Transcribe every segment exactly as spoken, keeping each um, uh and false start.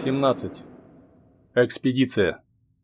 семнадцать. Экспедиция.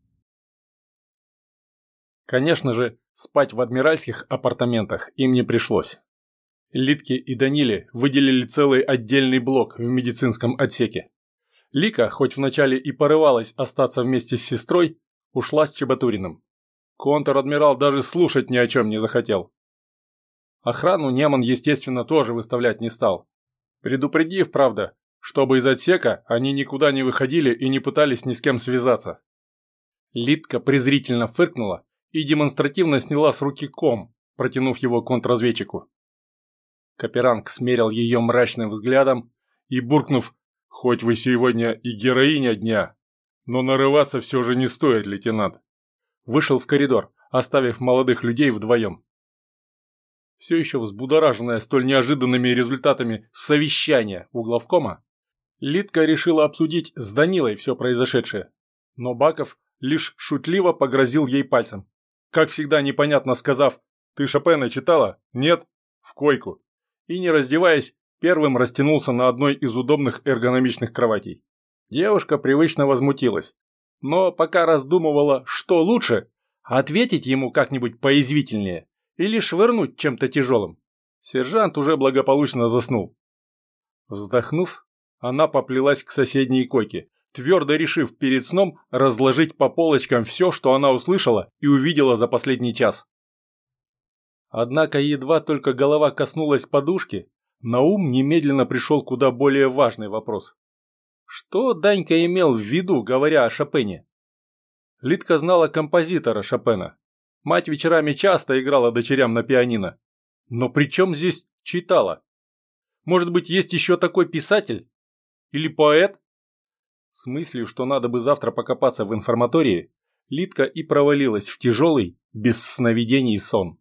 Конечно же, спать в адмиральских апартаментах им не пришлось. Литке и Даниле выделили целый отдельный блок в медицинском отсеке. Лика, хоть вначале и порывалась остаться вместе с сестрой, ушла с Чебатуриным. Контр-адмирал даже слушать ни о чем не захотел. Охрану Неман, естественно, тоже выставлять не стал, предупредив, правда, чтобы из отсека они никуда не выходили и не пытались ни с кем связаться. Литка презрительно фыркнула и демонстративно сняла с руки ком, протянув его контрразведчику. Каперанг смерил ее мрачным взглядом и, буркнув: «Хоть вы сегодня и героиня дня, но нарываться все же не стоит, лейтенант», вышел в коридор, оставив молодых людей вдвоем. Все еще взбудораженная столь неожиданными результатами совещания у главкома, Литка решила обсудить с Данилой все произошедшее, но Баков лишь шутливо погрозил ей пальцем, как всегда непонятно сказав: «Ты Шопена читала? Нет? В койку», и, не раздеваясь, первым растянулся на одной из удобных эргономичных кроватей. Девушка привычно возмутилась, но пока раздумывала, что лучше, ответить ему как-нибудь поязвительнее или швырнуть чем-то тяжелым, сержант уже благополучно заснул. Вздохнув, она поплелась к соседней койке, твердо решив перед сном разложить по полочкам все, что она услышала и увидела за последний час. Однако едва только голова коснулась подушки, на ум немедленно пришел куда более важный вопрос. Что Данька имел в виду, говоря о Шопене? Литка знала композитора Шопена. Мать вечерами часто играла дочерям на пианино. Но при чем здесь читала? Может быть, есть еще такой писатель? Или поэт? С мыслью, что надо бы завтра покопаться в информатории, Литка и провалилась в тяжелый, без сновидений сон.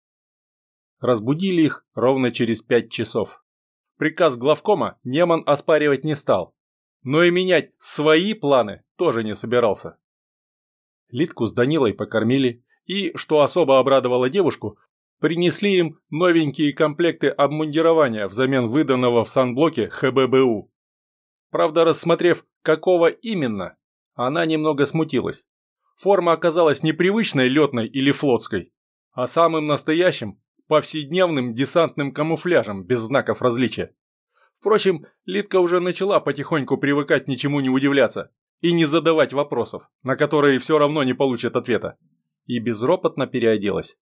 Разбудили их ровно через пять часов. Приказ главкома Неман оспаривать не стал, но и менять свои планы тоже не собирался. Литку с Данилой покормили и, что особо обрадовало девушку, принесли им новенькие комплекты обмундирования взамен выданного в санблоке ха бэ бэ у. Правда, рассмотрев, какого именно, она немного смутилась. Форма оказалась не привычной летной или флотской, а самым настоящим, повседневным десантным камуфляжем без знаков различия. Впрочем, Литка уже начала потихоньку привыкать ничему не удивляться и не задавать вопросов, на которые все равно не получит ответа, и безропотно переоделась.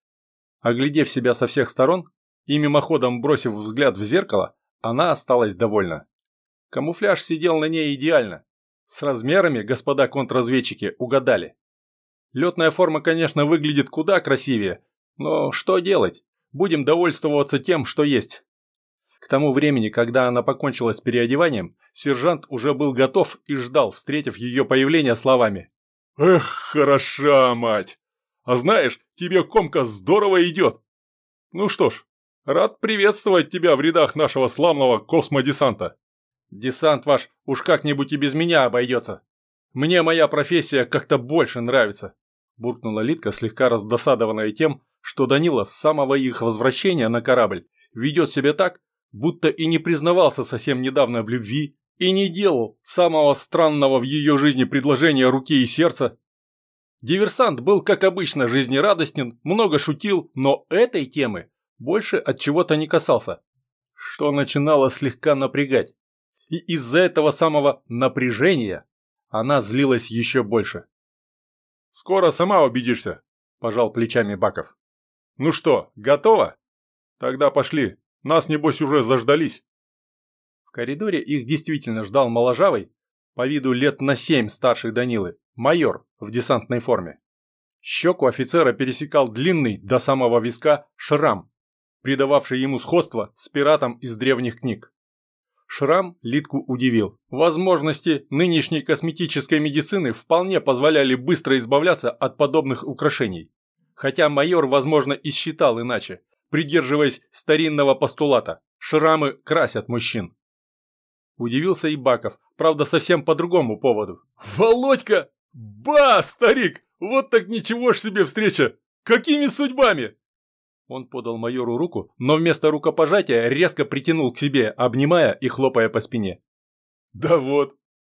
Оглядев себя со всех сторон и мимоходом бросив взгляд в зеркало, она осталась довольна. Камуфляж сидел на ней идеально. С размерами господа контрразведчики угадали. Летная форма, конечно, выглядит куда красивее, но что делать? Будем довольствоваться тем, что есть. К тому времени, когда она покончила с переодеванием, сержант уже был готов и ждал, встретив ее появление словами: «Эх, хороша, мать! А знаешь, тебе комка здорово идет! Ну что ж, рад приветствовать тебя в рядах нашего славного космодесанта. Десант ваш уж как-нибудь и без меня обойдется. Мне моя профессия как-то больше нравится», буркнула Литка, слегка раздосадованная тем, что Данила с самого их возвращения на корабль ведет себя так, будто и не признавался совсем недавно в любви и не делал самого странного в ее жизни предложения руки и сердца. Диверсант был, как обычно, жизнерадостен, много шутил, но этой темы больше от чего-то не касался, что начинало слегка напрягать. И из-за этого самого напряжения она злилась еще больше. «Скоро сама убедишься», – пожал плечами Баков. «Ну что, готово? Тогда пошли, нас, небось, уже заждались». В коридоре их действительно ждал моложавый, по виду лет на семь старше Данилы, майор в десантной форме. Щеку офицера пересекал длинный до самого виска шрам, придававший ему сходство с пиратом из древних книг. Шрам Литку удивил. Возможности нынешней косметической медицины вполне позволяли быстро избавляться от подобных украшений. Хотя майор, возможно, и считал иначе, придерживаясь старинного постулата: шрамы красят мужчин. Удивился и Баков, правда, совсем по другому поводу. «Володька! Ба, старик! Вот так ничего ж себе встреча! Какими судьбами?» Он подал майору руку, но вместо рукопожатия резко притянул к себе, обнимая и хлопая по спине. «Да вот,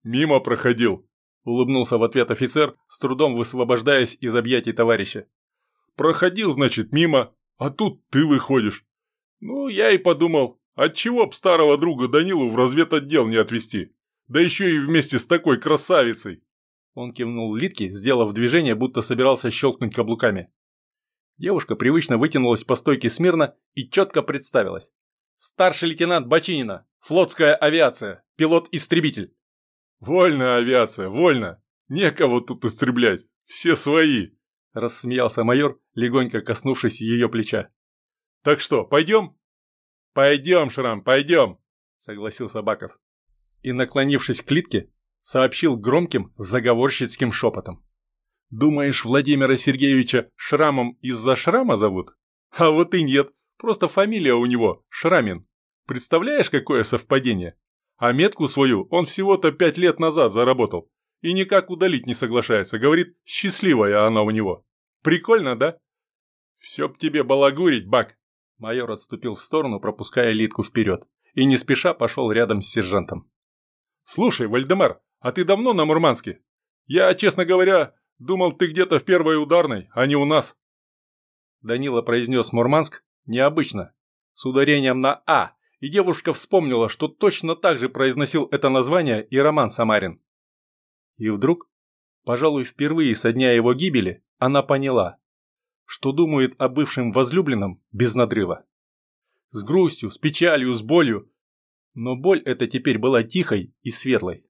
Мимо проходил. Улыбнулся в ответ офицер, с трудом высвобождаясь из объятий товарища. Проходил, значит, мимо, а тут ты выходишь. Ну, я и подумал, отчего б старого друга Данилу в разведотдел не отвезти? Да еще и вместе с такой красавицей. Он кивнул Литке, сделав движение, будто собирался щелкнуть каблуками. Девушка привычно вытянулась по стойке смирно и четко представилась. Старший лейтенант Бочинина, флотская авиация, пилот-истребитель. Вольная авиация, вольно. Некого тут истреблять, все свои. Рассмеялся майор, легонько коснувшись ее плеча. Так что, пойдем? Пойдем, Шрам, пойдем, согласился Баков. И, наклонившись к Литке, сообщил громким заговорщицким шепотом. Думаешь, Владимира Сергеевича Шрамом из-за шрама зовут? А вот и нет, просто фамилия у него Шрамин. Представляешь, какое совпадение? А метку свою он всего-то пять лет назад заработал. И никак удалить не соглашается, говорит, счастливая она у него. Прикольно, да? Все б тебе балагурить, Бак. Майор отступил в сторону, пропуская Литку вперед, и не спеша пошел рядом с сержантом. Слушай, Вальдемар, а ты давно на Мурманске? Я, честно говоря, думал, ты где-то в первой ударной, а не у нас. Данила произнес Мурманск необычно, с ударением на «а», и девушка вспомнила, что точно так же произносил это название и Роман Самарин. И вдруг, пожалуй, впервые со дня его гибели, она поняла, что думает о бывшем возлюбленном без надрыва. С грустью, с печалью, с болью, но боль эта теперь была тихой и светлой.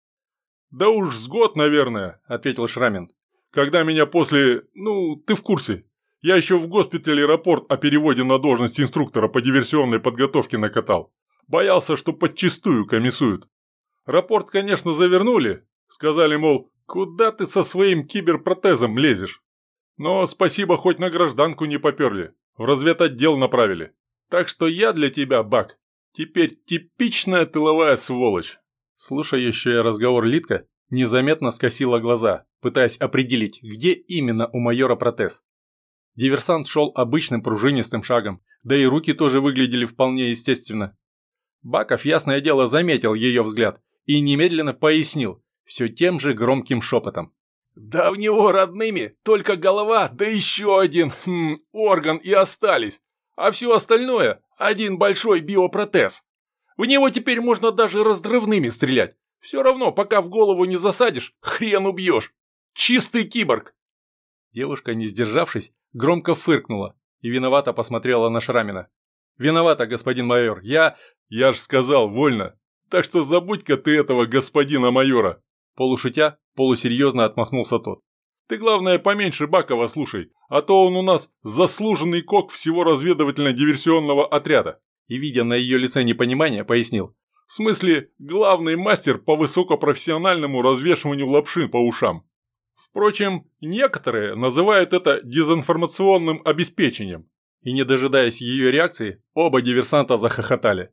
«Да уж с год, наверное», — ответил Шрамин. «Когда меня после... ну, ты в курсе. Я еще в госпитале рапорт о переводе на должность инструктора по диверсионной подготовке накатал. Боялся, что подчистую комиссуют. Рапорт, конечно, завернули. Сказали, мол, куда ты со своим киберпротезом лезешь? Но спасибо, хоть на гражданку не поперли. В разведотдел направили. Так что я для тебя, Бак, теперь типичная тыловая сволочь». Слушающая разговор Литка незаметно скосила глаза, пытаясь определить, где именно у майора протез. Диверсант шел обычным пружинистым шагом, да и руки тоже выглядели вполне естественно. Баков, ясное дело, заметил ее взгляд и немедленно пояснил, все тем же громким шепотом. «Да у него родными только голова, да еще один хм, орган и остались, а все остальное – один большой биопротез. В него теперь можно даже разрывными стрелять. Все равно, пока в голову не засадишь, хрен убьешь. Чистый киборг». Девушка, не сдержавшись, громко фыркнула и виновато посмотрела на Шрамина. «Виновата, господин майор, я...» «Я ж сказал, вольно. Так что забудь-ка ты этого господина майора». Полушутя, полусерьезно отмахнулся тот. «Ты, главное, поменьше Бакова слушай, а то он у нас заслуженный кок всего разведывательно-диверсионного отряда». И, видя на ее лице непонимание, пояснил. «В смысле, главный мастер по высокопрофессиональному развешиванию лапши по ушам. Впрочем, некоторые называют это дезинформационным обеспечением». И, не дожидаясь ее реакции, оба диверсанта захохотали.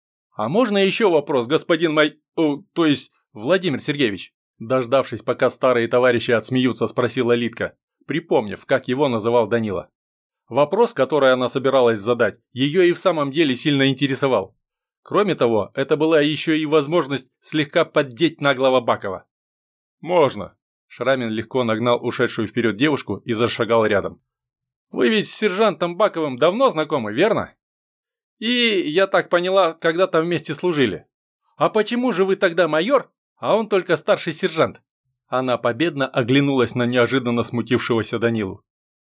«А можно еще вопрос, господин Май... О, то есть Владимир Сергеевич?» Дождавшись, пока старые товарищи отсмеются, спросила Литка, припомнив, как его называл Данила. Вопрос, который она собиралась задать, ее и в самом деле сильно интересовал. Кроме того, это была еще и возможность слегка поддеть наглого Бакова. «Можно». Шрамин легко нагнал ушедшую вперед девушку и зашагал рядом. «Вы ведь с сержантом Баковым давно знакомы, верно? И, я так поняла, когда-то вместе служили. А почему же вы тогда майор, а он только старший сержант?» Она победно оглянулась на неожиданно смутившегося Данилу.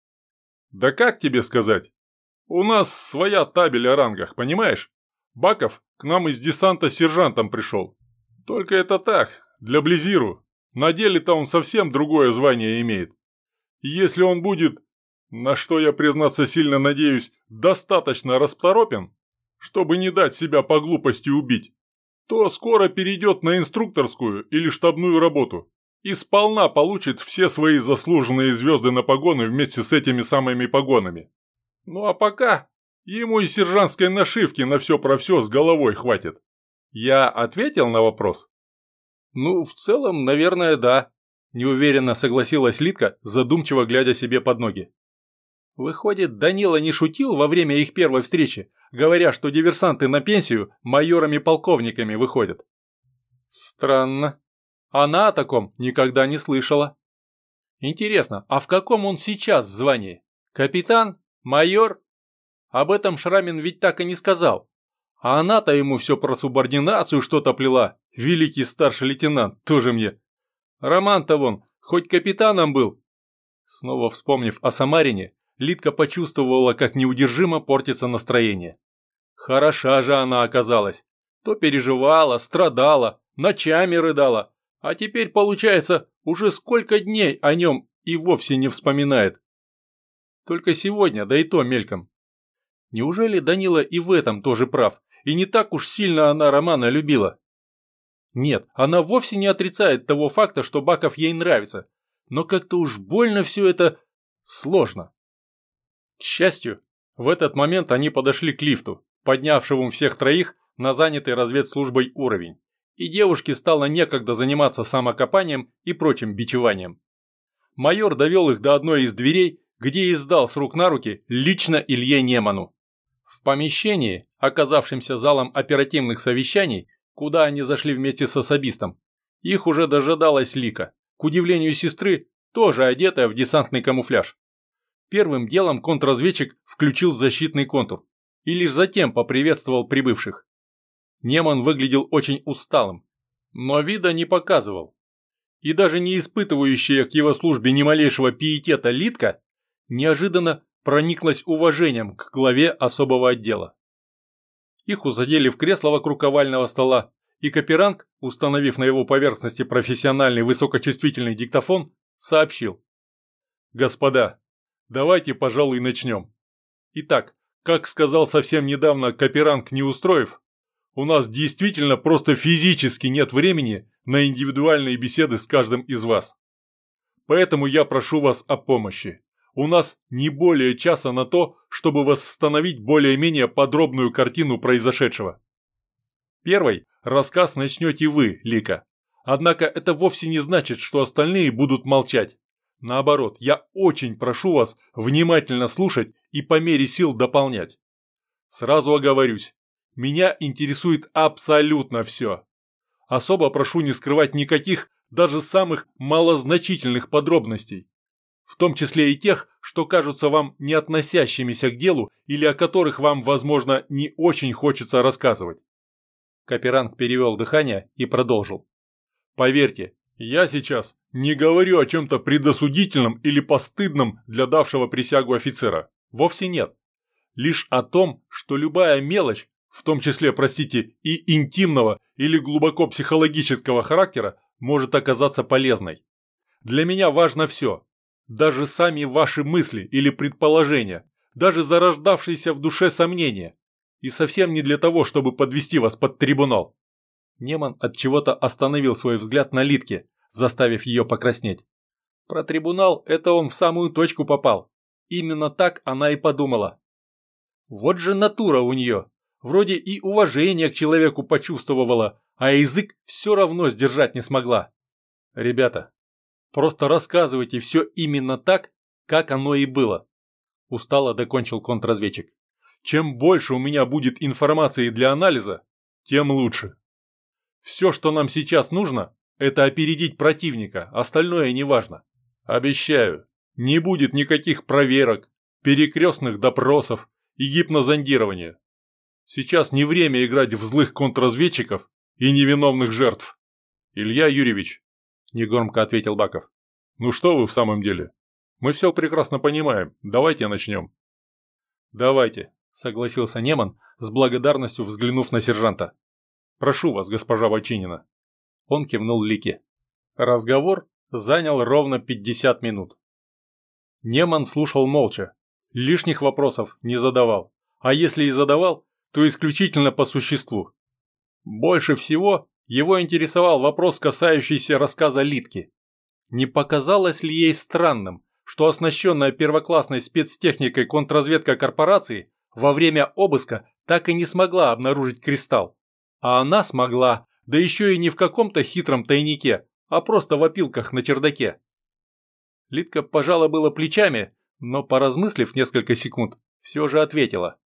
«Да как тебе сказать? У нас своя табель о рангах, понимаешь? Баков к нам из десанта сержантом пришел. Только это так, для Близиру. На деле-то он совсем другое звание имеет. И если он будет, на что я, признаться, сильно надеюсь, достаточно расторопен, чтобы не дать себя по глупости убить, то скоро перейдет на инструкторскую или штабную работу и сполна получит все свои заслуженные звезды на погоны вместе с этими самыми погонами. Ну а пока ему и сержантской нашивки на все про все с головой хватит. Я ответил на вопрос?» «Ну, в целом, наверное, да», – неуверенно согласилась Литка, задумчиво глядя себе под ноги. Выходит, Данила не шутил во время их первой встречи, говоря, что диверсанты на пенсию майорами-полковниками выходят. Странно. Она о таком никогда не слышала. Интересно, а в каком он сейчас звании? Капитан? Майор? Об этом Шрамин ведь так и не сказал. А она-то ему все про субординацию что-то плела. Великий старший лейтенант, тоже мне. Роман-то вон, хоть капитаном был. Снова вспомнив о Самарине, Лидка почувствовала, как неудержимо портится настроение. Хороша же она оказалась. То переживала, страдала, ночами рыдала. А теперь, получается, уже сколько дней о нем и вовсе не вспоминает. Только сегодня, да и то мельком. Неужели Данила и в этом тоже прав, и не так уж сильно она Романа любила? Нет, она вовсе не отрицает того факта, что Баков ей нравится, но как-то уж больно все это сложно. К счастью, в этот момент они подошли к лифту, поднявшему всех троих на занятый разведслужбой уровень, и девушке стало некогда заниматься самокопанием и прочим бичеванием. Майор довел их до одной из дверей, где и сдал с рук на руки лично Илье Неману. В помещении, оказавшемся залом оперативных совещаний, куда они зашли вместе с особистом, их уже дожидалась Лика, к удивлению сестры, тоже одетая в десантный камуфляж. Первым делом контрразведчик включил защитный контур и лишь затем поприветствовал прибывших. Неман выглядел очень усталым, но вида не показывал. И даже не испытывающая к его службе ни малейшего пиетета Лидка неожиданно прониклась уважением к главе особого отдела. Их усадили в кресло вокруг овального стола, и Каперанг, установив на его поверхности профессиональный высокочувствительный диктофон, сообщил: «Господа, давайте, пожалуй, начнем. Итак, как сказал совсем недавно Каперанг Неустроев, у нас действительно просто физически нет времени на индивидуальные беседы с каждым из вас. Поэтому я прошу вас о помощи. У нас не более часа на то, чтобы восстановить более-менее подробную картину произошедшего. Первый рассказ начнете вы, Лика. Однако это вовсе не значит, что остальные будут молчать. Наоборот, я очень прошу вас внимательно слушать и по мере сил дополнять. Сразу оговорюсь, меня интересует абсолютно все. Особо прошу не скрывать никаких, даже самых малозначительных подробностей. В том числе и тех, что кажутся вам не относящимися к делу или о которых вам, возможно, не очень хочется рассказывать». Каперанг перевел дыхание и продолжил. «Поверьте, я сейчас не говорю о чем-то предосудительном или постыдном для давшего присягу офицера. Вовсе нет. Лишь о том, что любая мелочь, в том числе, простите, и интимного или глубоко психологического характера, может оказаться полезной. Для меня важно все. Даже сами ваши мысли или предположения, даже зарождавшиеся в душе сомнения. И совсем не для того, чтобы подвести вас под трибунал». Неман от чего-то остановил свой взгляд на Лидке, заставив ее покраснеть. Про трибунал это он в самую точку попал. Именно так она и подумала. Вот же натура у нее. Вроде и уважение к человеку почувствовала, а язык все равно сдержать не смогла. Ребята, просто рассказывайте все именно так, как оно и было. Устало докончил контрразведчик. Чем больше у меня будет информации для анализа, тем лучше. Все, что нам сейчас нужно, это опередить противника, остальное неважно. Обещаю, не будет никаких проверок, перекрестных допросов и гипнозондирования. Сейчас не время играть в злых контрразведчиков и невиновных жертв. Илья Юрьевич, негромко ответил Баков. Ну что вы в самом деле? Мы все прекрасно понимаем, давайте начнем. Давайте, согласился Неман, с благодарностью взглянув на сержанта. Прошу вас, госпожа Войчинина. Он кивнул Лике. Разговор занял ровно пятьдесят минут. Неман слушал молча, лишних вопросов не задавал, а если и задавал, то исключительно по существу. Больше всего его интересовал вопрос, касающийся рассказа Лидки. Не показалось ли ей странным, что оснащенная первоклассной спецтехникой контрразведка корпорации во время обыска так и не смогла обнаружить кристалл? А она смогла, да еще и не в каком-то хитром тайнике, а просто в опилках на чердаке. Лидка пожала было плечами, но, поразмыслив несколько секунд, все же ответила.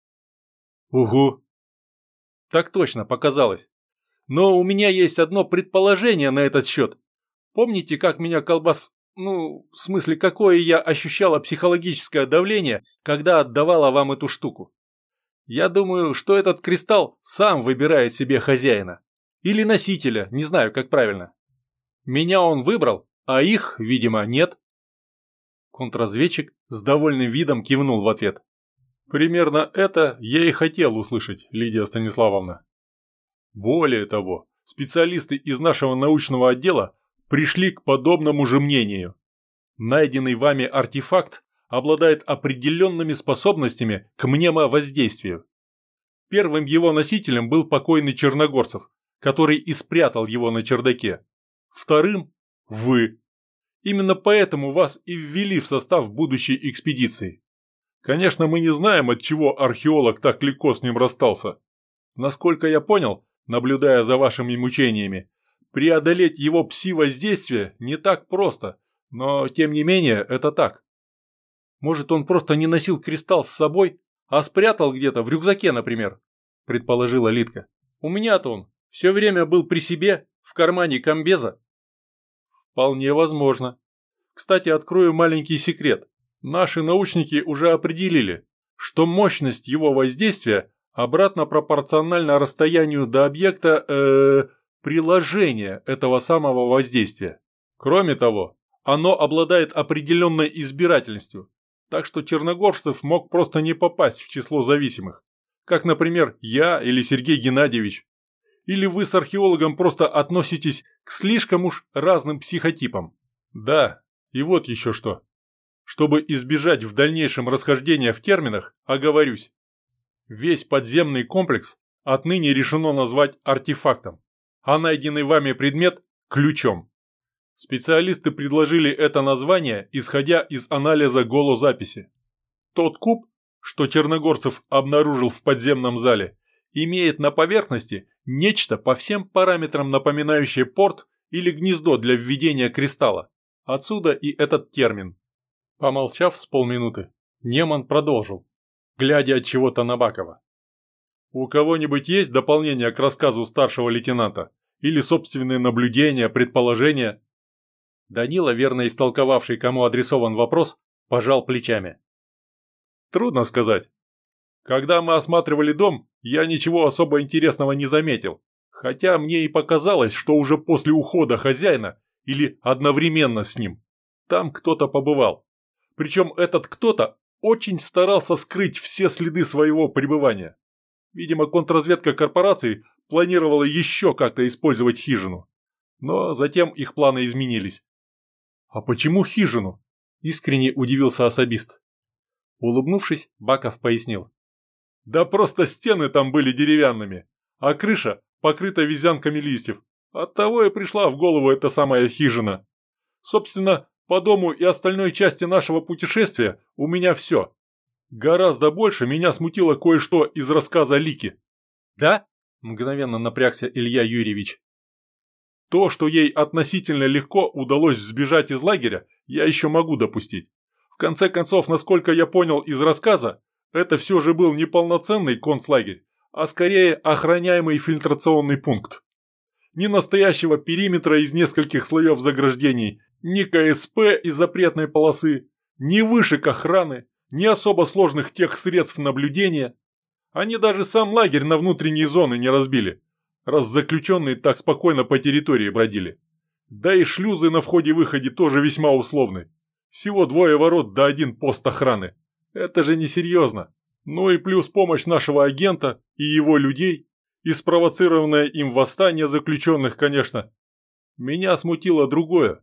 «Угу». «Так точно, показалось. Но у меня есть одно предположение на этот счет. Помните, как меня колбас... Ну, в смысле, какое я ощущала психологическое давление, когда отдавала вам эту штуку? Я думаю, что этот кристалл сам выбирает себе хозяина. Или носителя, не знаю, как правильно. Меня он выбрал, а их, видимо, нет. Контрразведчик с довольным видом кивнул в ответ. Примерно это я и хотел услышать, Лидия Станиславовна. Более того, специалисты из нашего научного отдела пришли к подобному же мнению. Найденный вами артефакт обладает определенными способностями к мнемовоздействию. Первым его носителем был покойный Черногорцев, который и спрятал его на чердаке. Вторым – вы. Именно поэтому вас и ввели в состав будущей экспедиции. Конечно, мы не знаем, от чего археолог так легко с ним расстался. Насколько я понял, наблюдая за вашими мучениями, преодолеть его пси-воздействие не так просто, но, тем не менее, это так. Может, он просто не носил кристалл с собой, а спрятал где-то в рюкзаке, например, предположила Лидка. У меня-то он все время был при себе, в кармане комбеза. Вполне возможно. Кстати, открою маленький секрет. Наши научники уже определили, что мощность его воздействия обратно пропорциональна расстоянию до объекта э, приложения этого самого воздействия. Кроме того, оно обладает определенной избирательностью, так что Черногорцев мог просто не попасть в число зависимых, как, например, я или Сергей Геннадьевич. Или вы с археологом просто относитесь к слишком уж разным психотипам. Да, и вот еще что. Чтобы избежать в дальнейшем расхождения в терминах, оговорюсь. Весь подземный комплекс отныне решено назвать артефактом, а найденный вами предмет – ключом. Специалисты предложили это название, исходя из анализа голозаписи. Тот куб, что Черногорцев обнаружил в подземном зале, имеет на поверхности нечто по всем параметрам напоминающее порт или гнездо для введения кристалла. Отсюда и этот термин. Помолчав с полминуты, Неман продолжил, глядя от чего-то на Бакова. «У кого-нибудь есть дополнение к рассказу старшего лейтенанта? Или собственные наблюдения, предположения?» Данила, верно истолковавший, кому адресован вопрос, пожал плечами. «Трудно сказать. Когда мы осматривали дом, я ничего особо интересного не заметил, хотя мне и показалось, что уже после ухода хозяина или одновременно с ним там кто-то побывал. Причем этот кто-то очень старался скрыть все следы своего пребывания. Видимо, контрразведка корпорации планировала еще как-то использовать хижину. Но затем их планы изменились. «А почему хижину?» – искренне удивился особист. Улыбнувшись, Баков пояснил. «Да просто стены там были деревянными, а крыша покрыта вязанками листьев. Оттого и пришла в голову эта самая хижина. Собственно, по дому и остальной части нашего путешествия у меня все. Гораздо больше меня смутило кое-что из рассказа Лики». «Да?» – мгновенно напрягся Илья Юрьевич. «То, что ей относительно легко удалось сбежать из лагеря, я еще могу допустить. В конце концов, насколько я понял из рассказа, это все же был не полноценный концлагерь, а скорее охраняемый фильтрационный пункт. Ни настоящего периметра из нескольких слоев заграждений, ни ка эс пэ и запретной полосы, ни вышек охраны, ни особо сложных техсредств наблюдения. Они даже сам лагерь на внутренние зоны не разбили, раз заключенные так спокойно по территории бродили. Да и шлюзы на входе-выходе тоже весьма условны. Всего двое ворот да один пост охраны. Это же несерьезно. Ну и плюс помощь нашего агента и его людей, и спровоцированное им восстание заключенных, конечно. Меня смутило другое.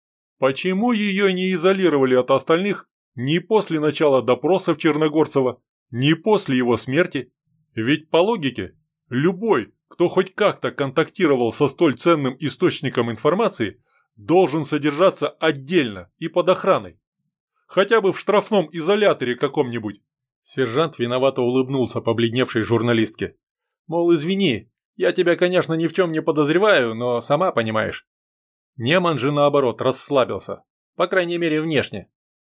Почему ее не изолировали от остальных ни после начала допросов Черногорцева, ни после его смерти? Ведь по логике, любой, кто хоть как-то контактировал со столь ценным источником информации, должен содержаться отдельно и под охраной. Хотя бы в штрафном изоляторе каком-нибудь. Сержант виновато улыбнулся побледневшей журналистке. Мол, извини, я тебя, конечно, ни в чем не подозреваю, но сама понимаешь. Неман же, наоборот, расслабился. По крайней мере, внешне.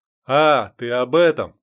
А, ты об этом?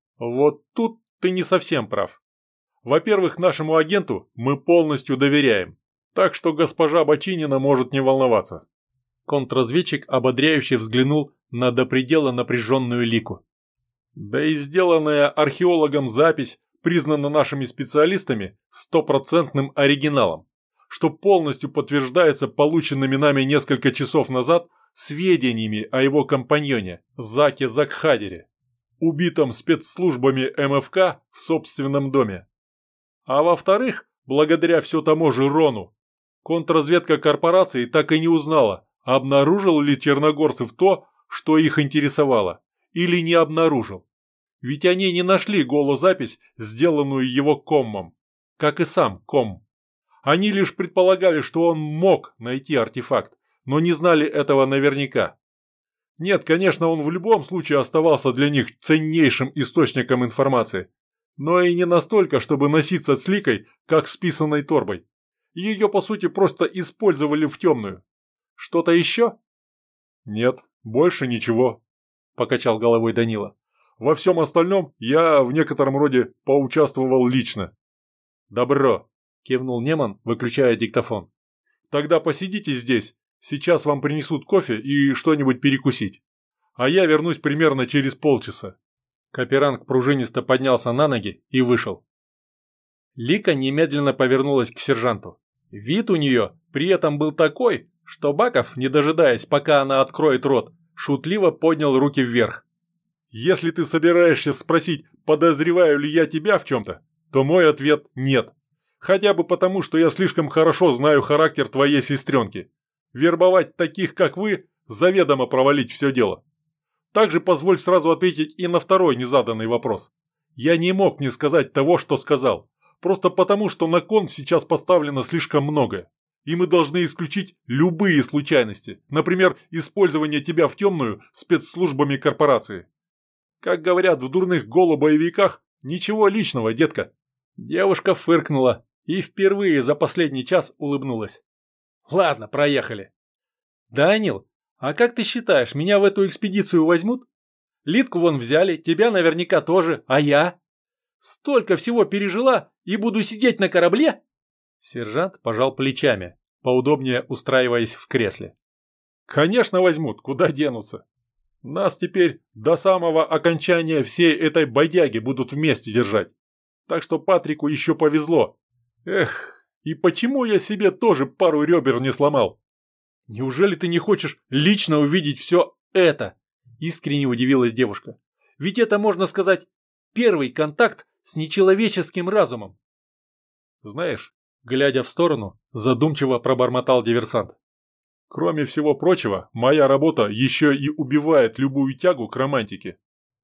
Вот тут ты не совсем прав. Во-первых, нашему агенту мы полностью доверяем. Так что госпожа Бочинина может не волноваться. Контрразведчик ободряюще взглянул на до предела напряженную Лику. Да и сделанная археологом запись признана нашими специалистами стопроцентным оригиналом, что полностью подтверждается полученными нами несколько часов назад сведениями о его компаньоне Заке Закхадере, убитом спецслужбами эм эф ка в собственном доме. А во-вторых, благодаря все тому же Рону, контрразведка корпорации так и не узнала, обнаружил ли Черногорцев то, что их интересовало, или не обнаружил. Ведь они не нашли голозапись, сделанную его коммом, как и сам ком. Они лишь предполагали, что он мог найти артефакт, но не знали этого наверняка. Нет, конечно, он в любом случае оставался для них ценнейшим источником информации, но и не настолько, чтобы носиться с Ликой, как с писаной торбой. Ее, по сути, просто использовали в темную. Что-то еще? Нет, больше ничего, покачал головой Данила. Во всем остальном я в некотором роде поучаствовал лично. Добро, кивнул Неман, выключая диктофон. Тогда посидите здесь, сейчас вам принесут кофе и что-нибудь перекусить. А я вернусь примерно через полчаса. Каперанг пружинисто поднялся на ноги и вышел. Лика немедленно повернулась к сержанту. Вид у нее при этом был такой, что Баков, не дожидаясь, пока она откроет рот, шутливо поднял руки вверх. «Если ты собираешься спросить, подозреваю ли я тебя в чем-то, то мой ответ – нет. Хотя бы потому, что я слишком хорошо знаю характер твоей сестренки. Вербовать таких, как вы, заведомо провалить все дело. Также позволь сразу ответить и на второй незаданный вопрос. Я не мог не сказать того, что сказал, просто потому, что на кон сейчас поставлено слишком многое. И мы должны исключить любые случайности, например, использование тебя в темную спецслужбами корпорации. Как говорят в дурных голубоевиках, ничего личного, детка». Девушка фыркнула и впервые за последний час улыбнулась. «Ладно, проехали. Данил, а как ты считаешь, меня в эту экспедицию возьмут? Литку вон взяли, тебя наверняка тоже, а я? Столько всего пережила и буду сидеть на корабле?» Сержант пожал плечами, поудобнее устраиваясь в кресле. «Конечно возьмут, куда денутся. Нас теперь до самого окончания всей этой бодяги будут вместе держать. Так что Патрику еще повезло. Эх, и почему я себе тоже пару ребер не сломал? Неужели ты не хочешь лично увидеть все это?» Искренне удивилась девушка. «Ведь это, можно сказать, первый контакт с нечеловеческим разумом». «Знаешь, глядя в сторону, задумчиво пробормотал диверсант. Кроме всего прочего, моя работа еще и убивает любую тягу к романтике.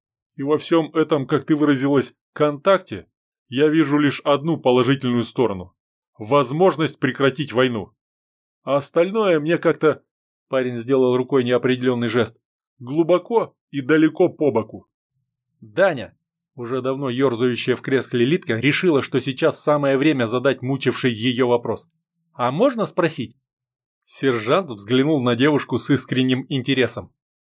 И во всем этом, как ты выразилась, контакте, я вижу лишь одну положительную сторону. Возможность прекратить войну. А остальное мне как-то... Парень сделал рукой неопределенный жест. Глубоко и далеко по боку. Даня, уже давно ерзающая в кресле Литка, решила, что сейчас самое время задать мучивший ее вопрос. «А можно спросить?» Сержант взглянул на девушку с искренним интересом.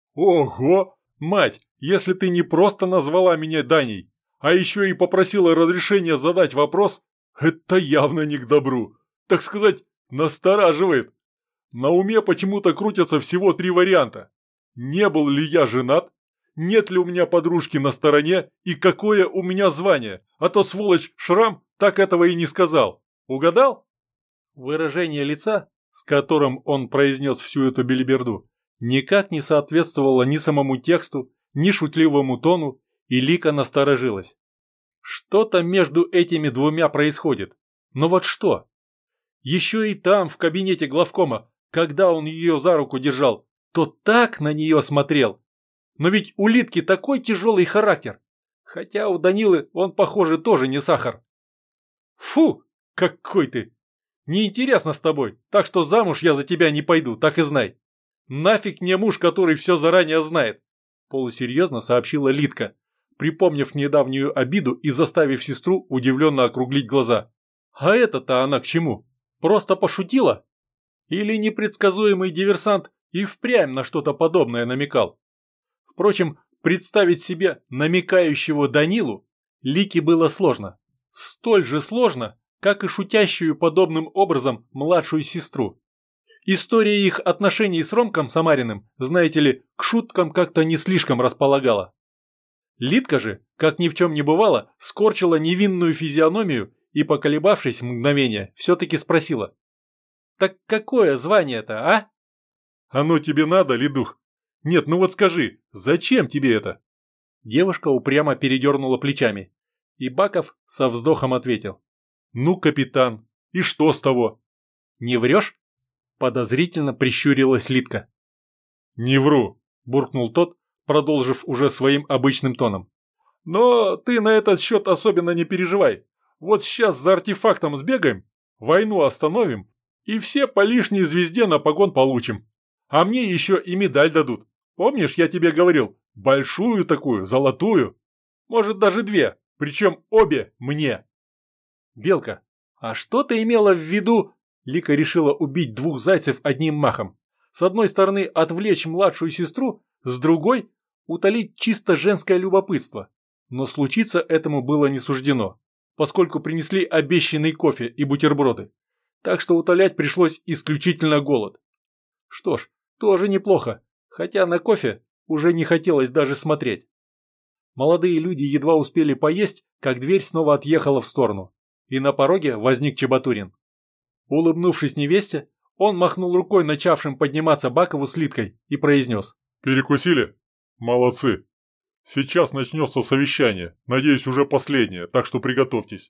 «Ого! Мать, если ты не просто назвала меня Даней, а еще и попросила разрешения задать вопрос, это явно не к добру. Так сказать, настораживает. На уме почему-то крутятся всего три варианта. Не был ли я женат? Нет ли у меня подружки на стороне? И какое у меня звание? А то сволочь Шрам так этого и не сказал. Угадал?» Выражение лица, с которым он произнес всю эту белиберду, никак не соответствовало ни самому тексту, ни шутливому тону, и Лика насторожилась. Что-то между этими двумя происходит. Но вот что? Еще и там, в кабинете главкома, когда он ее за руку держал, то так на нее смотрел. Но ведь у Литки такой тяжелый характер. Хотя у Данилы он, похоже, тоже не сахар. Фу, какой ты! Неинтересно с тобой, так что замуж я за тебя не пойду, так и знай. Нафиг мне муж, который все заранее знает, полусерьезно сообщила Литка, припомнив недавнюю обиду и заставив сестру удивленно округлить глаза. А это-то она к чему? Просто пошутила? Или непредсказуемый диверсант и впрямь на что-то подобное намекал? Впрочем, представить себе намекающего Данилу Лике было сложно. Столь же сложно, как и шутящую подобным образом младшую сестру. История их отношений с Ромком Самариным, знаете ли, к шуткам как-то не слишком располагала. Лидка же, как ни в чем не бывало, скорчила невинную физиономию и, поколебавшись мгновение, все-таки спросила. «Так какое звание-то, а?» «Оно тебе надо, Лидух? Нет, ну вот скажи, зачем тебе это?» Девушка упрямо передернула плечами, и Баков со вздохом ответил. «Ну, капитан, и что с того?» «Не врешь?» – подозрительно прищурилась Лидка. «Не вру», – буркнул тот, продолжив уже своим обычным тоном. «Но ты на этот счет особенно не переживай. Вот сейчас за артефактом сбегаем, войну остановим, и все по лишней звезде на погон получим. А мне еще и медаль дадут. Помнишь, я тебе говорил, большую такую, золотую? Может, даже две, причем обе мне». «Белка, а что ты имела в виду?» Лика решила убить двух зайцев одним махом. С одной стороны, отвлечь младшую сестру, с другой – утолить чисто женское любопытство. Но случиться этому было не суждено, поскольку принесли обещанный кофе и бутерброды. Так что утолять пришлось исключительно голод. Что ж, тоже неплохо, хотя на кофе уже не хотелось даже смотреть. Молодые люди едва успели поесть, как дверь снова отъехала в сторону, и на пороге возник Чебатурин. Улыбнувшись невесте, он махнул рукой начавшим подниматься Бакову с Лидкой и произнес. «Перекусили? Молодцы. Сейчас начнется совещание, надеюсь, уже последнее, так что приготовьтесь.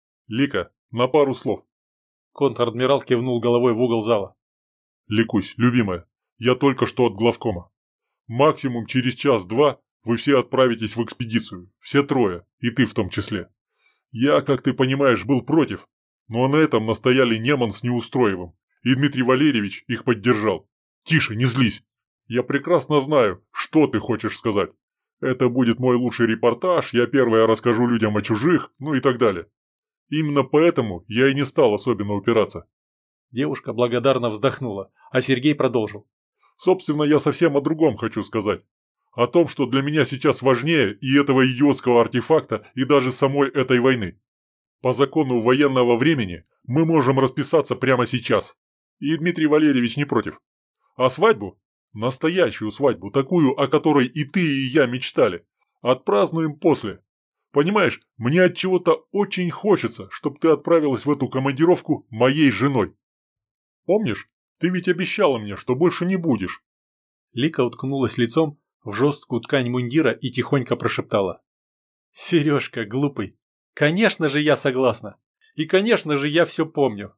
Лика, на пару слов». Контр-адмирал кивнул головой в угол зала. «Ликусь, любимая, я только что от главкома. Максимум через час-два вы все отправитесь в экспедицию, все трое, и ты в том числе. Я, как ты понимаешь, был против, но на этом настояли Неман с Неустроевым, и Дмитрий Валерьевич их поддержал. Тише, не злись. Я прекрасно знаю, что ты хочешь сказать. Это будет мой лучший репортаж, я первое расскажу людям о чужих, ну и так далее. Именно поэтому я и не стал особенно упираться». Девушка благодарно вздохнула, а Сергей продолжил. «Собственно, я совсем о другом хочу сказать. О том, что для меня сейчас важнее и этого идиотского артефакта, и даже самой этой войны. По закону военного времени мы можем расписаться прямо сейчас. И Дмитрий Валерьевич не против. А свадьбу, настоящую свадьбу, такую, о которой и ты, и я мечтали, отпразднуем после. Понимаешь, мне от чего-то очень хочется, чтобы ты отправилась в эту командировку моей женой. Помнишь, ты ведь обещала мне, что больше не будешь». Лика уткнулась лицом в жесткую ткань мундира и тихонько прошептала. «Сережка, глупый, конечно же я согласна. И конечно же я все помню».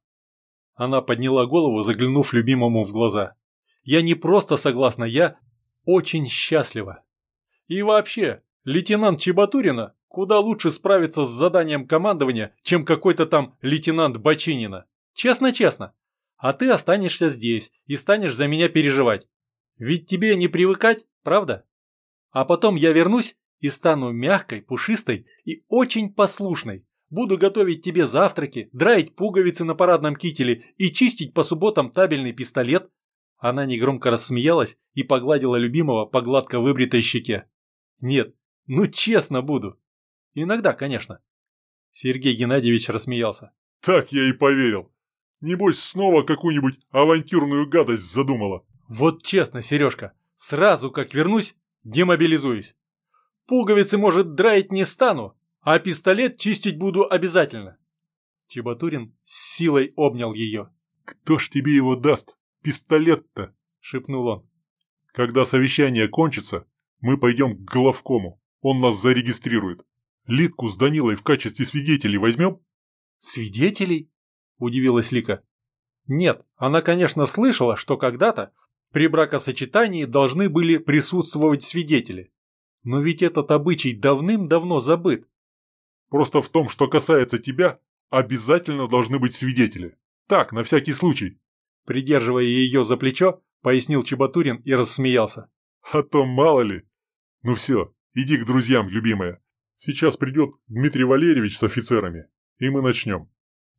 Она подняла голову, заглянув любимому в глаза. «Я не просто согласна, я очень счастлива. И вообще, лейтенант Чебатурина куда лучше справится с заданием командования, чем какой-то там лейтенант Бочинина. Честно-честно. А ты останешься здесь и станешь за меня переживать. Ведь тебе не привыкать, правда? А потом я вернусь и стану мягкой, пушистой и очень послушной. Буду готовить тебе завтраки, драить пуговицы на парадном кителе и чистить по субботам табельный пистолет». Она негромко рассмеялась и погладила любимого по гладко выбритой щеке. «Нет, ну честно буду. Иногда, конечно». Сергей Геннадьевич рассмеялся. «Так я и поверил. Небось, снова какую-нибудь авантюрную гадость задумала». «Вот честно, Сережка, сразу как вернусь, демобилизуюсь. Пуговицы, может, драить не стану, а пистолет чистить буду обязательно». Чебатурин с силой обнял ее. «Кто ж тебе его даст, пистолет-то?» – шепнул он. «Когда совещание кончится, мы пойдем к главкому, он нас зарегистрирует. Лидку с Данилой в качестве свидетелей возьмем?» «Свидетелей?» – удивилась Лика. Нет, она, конечно, слышала, что когда-то при бракосочетании должны были присутствовать свидетели. Но ведь этот обычай давным-давно забыт. «Просто в том, что касается тебя, обязательно должны быть свидетели. Так, на всякий случай». Придерживая ее за плечо, пояснил Чебатурин и рассмеялся. «А то мало ли. Ну все, иди к друзьям, любимая. Сейчас придет Дмитрий Валерьевич с офицерами, и мы начнем».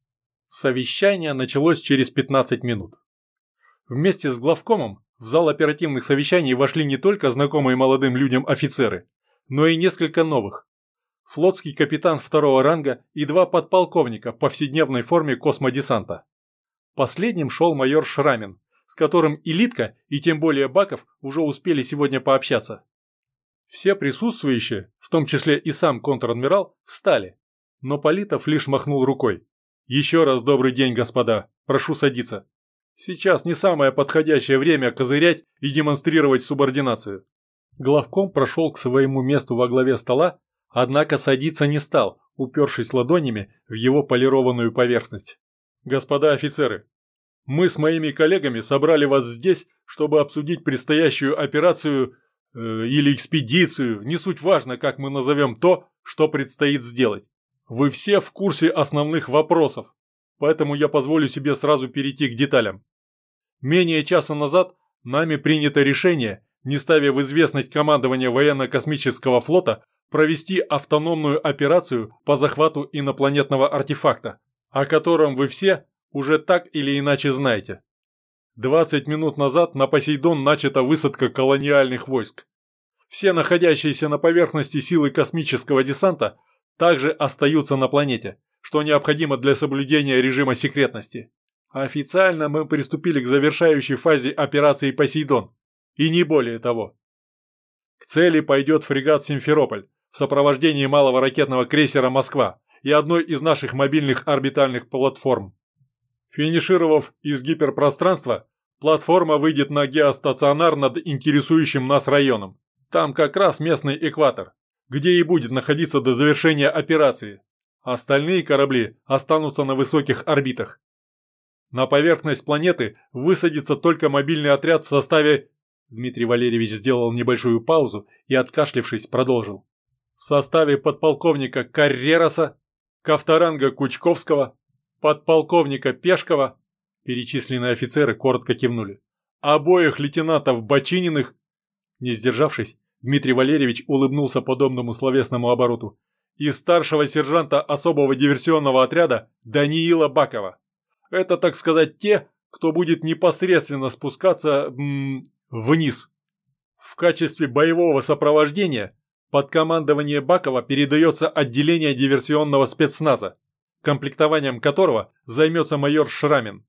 Совещание началось через пятнадцать минут. Вместе с главкомом в зал оперативных совещаний вошли не только знакомые молодым людям офицеры, но и несколько новых. Флотский капитан второго ранга и два подполковника в повседневной форме космодесанта. Последним шел майор Шрамин, с которым и Литка, и тем более Баков уже успели сегодня пообщаться. Все присутствующие, в том числе и сам контр-адмирал, встали, но Политов лишь махнул рукой. «Еще раз добрый день, господа. Прошу садиться. Сейчас не самое подходящее время козырять и демонстрировать субординацию». Главком прошел к своему месту во главе стола, однако садиться не стал, упершись ладонями в его полированную поверхность. «Господа офицеры, мы с моими коллегами собрали вас здесь, чтобы обсудить предстоящую операцию э, или экспедицию, не суть важно, как мы назовем то, что предстоит сделать. Вы все в курсе основных вопросов, поэтому я позволю себе сразу перейти к деталям. Менее часа назад нами принято решение, не ставя в известность командование военно-космического флота, провести автономную операцию по захвату инопланетного артефакта, о котором вы все уже так или иначе знаете. двадцать минут назад на Посейдон начата высадка колониальных войск. Все находящиеся на поверхности силы космического десанта также остаются на планете, что необходимо для соблюдения режима секретности. Официально мы приступили к завершающей фазе операции «Посейдон», и не более того. К цели пойдет фрегат «Симферополь» в сопровождении малого ракетного крейсера «Москва» и одной из наших мобильных орбитальных платформ. Финишировав из гиперпространства, платформа выйдет на геостационар над интересующим нас районом. Там как раз местный экватор, где и будет находиться до завершения операции. Остальные корабли останутся на высоких орбитах. На поверхность планеты высадится только мобильный отряд в составе... Дмитрий Валерьевич сделал небольшую паузу и, откашлившись, продолжил. В составе подполковника Каррероса, Ковторанга Кучковского, подполковника Пешкова, перечисленные офицеры коротко кивнули, обоих лейтенантов Бочининых. Не сдержавшись, Дмитрий Валерьевич улыбнулся подобному словесному обороту, и старшего сержанта особого диверсионного отряда Даниила Бакова. Это, так сказать, те, кто будет непосредственно спускаться м, вниз. В качестве боевого сопровождения под командование Бакова передается отделение диверсионного спецназа, комплектованием которого займется майор Шрамин.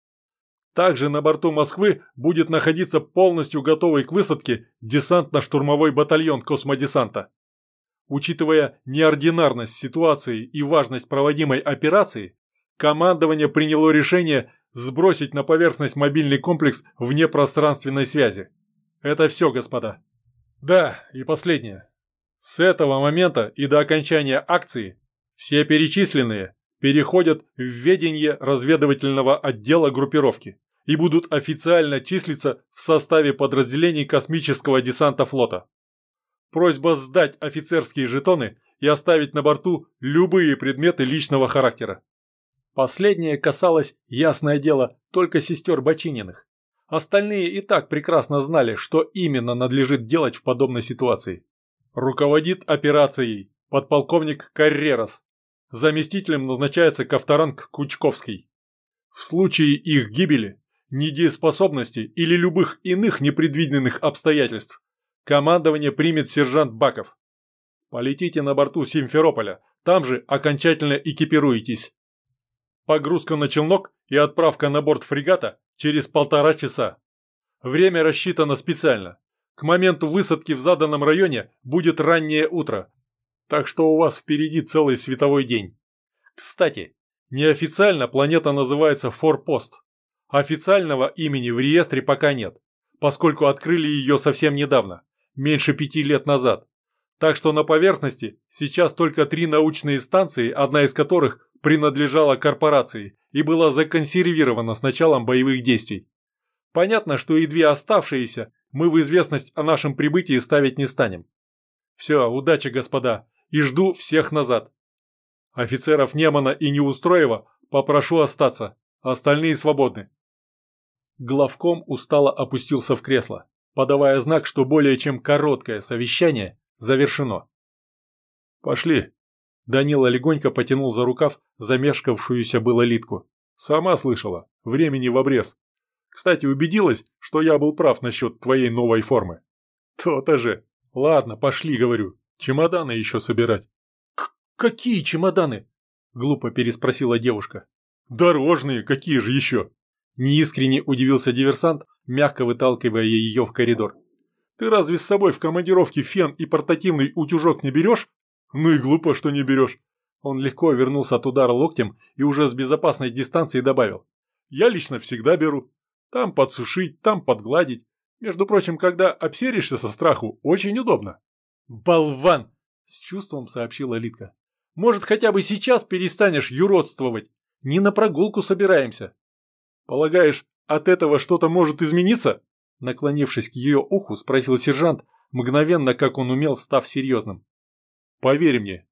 Также на борту «Москвы» будет находиться полностью готовый к высадке десантно-штурмовой батальон космодесанта. Учитывая неординарность ситуации и важность проводимой операции, командование приняло решение сбросить на поверхность мобильный комплекс вне пространственной связи. Это все, господа. Да, и последнее. С этого момента и до окончания акции все перечисленные переходят в ведение разведывательного отдела группировки и будут официально числиться в составе подразделений космического десанта флота. Просьба сдать офицерские жетоны и оставить на борту любые предметы личного характера. Последнее касалось, ясное дело, только сестер Бочининых. Остальные и так прекрасно знали, что именно надлежит делать в подобной ситуации. Руководит операцией подполковник Каррерос. Заместителем назначается Ковторанг Кучковский. В случае их гибели, недееспособности или любых иных непредвиденных обстоятельств командование примет сержант Баков. Полетите на борту Симферополя, там же окончательно экипируетесь. Погрузка на челнок и отправка на борт фрегата через полтора часа. Время рассчитано специально. К моменту высадки в заданном районе будет раннее утро, так что у вас впереди целый световой день. Кстати, неофициально планета называется Форпост. Официального имени в реестре пока нет, поскольку открыли ее совсем недавно, меньше пяти лет назад. Так что на поверхности сейчас только три научные станции, одна из которых принадлежала корпорации и была законсервирована с началом боевых действий. Понятно, что и две оставшиеся мы в известность о нашем прибытии ставить не станем. Все, удачи, господа, и жду всех назад. Офицеров Немана и Неустроева попрошу остаться, остальные свободны. Главком устало опустился в кресло, подавая знак, что более чем короткое совещание завершено. Пошли. Данила легонько потянул за рукав замешкавшуюся было Литку. Сама слышала, времени в обрез. Кстати, убедилась, что я был прав насчет твоей новой формы. То-то же. Ладно, пошли, говорю. Чемоданы еще собирать. К какие чемоданы? Глупо переспросила девушка. Дорожные, какие же еще? Неискренне удивился диверсант, мягко выталкивая ее в коридор. «Ты разве с собой в командировке фен и портативный утюжок не берешь? Ну и глупо, что не берешь». Он легко вернулся от удара локтем и уже с безопасной дистанции добавил. «Я лично всегда беру. Там подсушить, там подгладить. Между прочим, когда обсеришься со страху, очень удобно». «Болван!» – с чувством сообщила Литка. «Может, хотя бы сейчас перестанешь юродствовать? Не на прогулку собираемся». «Полагаешь, от этого что-то может измениться?» Наклонившись к ее уху, спросил сержант, мгновенно, как он умел, став серьезным. «Поверь мне,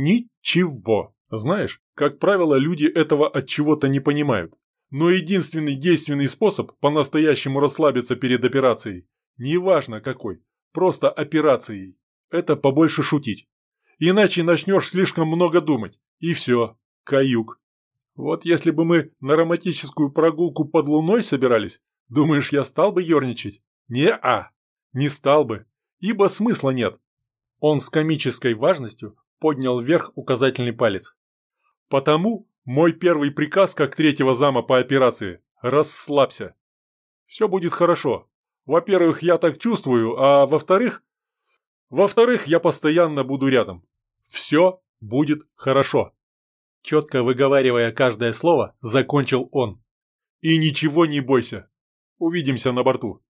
ничего. Знаешь, как правило, люди этого от чего-то не понимают. Но единственный действенный способ по-настоящему расслабиться перед операцией, неважно какой, просто операцией, это побольше шутить. Иначе начнешь слишком много думать, и все, каюк. Вот если бы мы на романтическую прогулку под луной собирались, думаешь, я стал бы ерничать? Не-а, не стал бы, ибо смысла нет». Он с комической важностью поднял вверх указательный палец. «Потому мой первый приказ как третьего зама по операции – расслабься. Все будет хорошо. Во-первых, я так чувствую, а во-вторых... Во-вторых, я постоянно буду рядом. Все будет хорошо». Четко выговаривая каждое слово, закончил он. «И ничего не бойся. Увидимся на борту».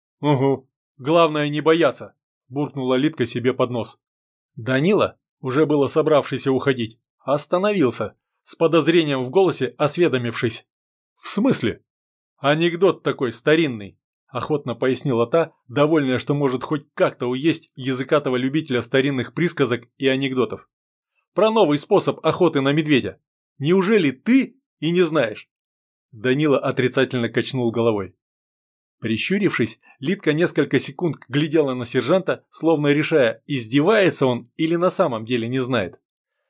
«Угу. Главное не бояться», – буркнула Литка себе под нос. Данила, уже было собравшийся уходить, остановился, с подозрением в голосе осведомившись. «В смысле?» «Анекдот такой старинный», – охотно пояснила та, довольная, что может хоть как-то уесть языкатого любителя старинных присказок и анекдотов. «Про новый способ охоты на медведя. Неужели ты и не знаешь?» Данила отрицательно качнул головой. Прищурившись, Литка несколько секунд глядела на сержанта, словно решая, издевается он или на самом деле не знает.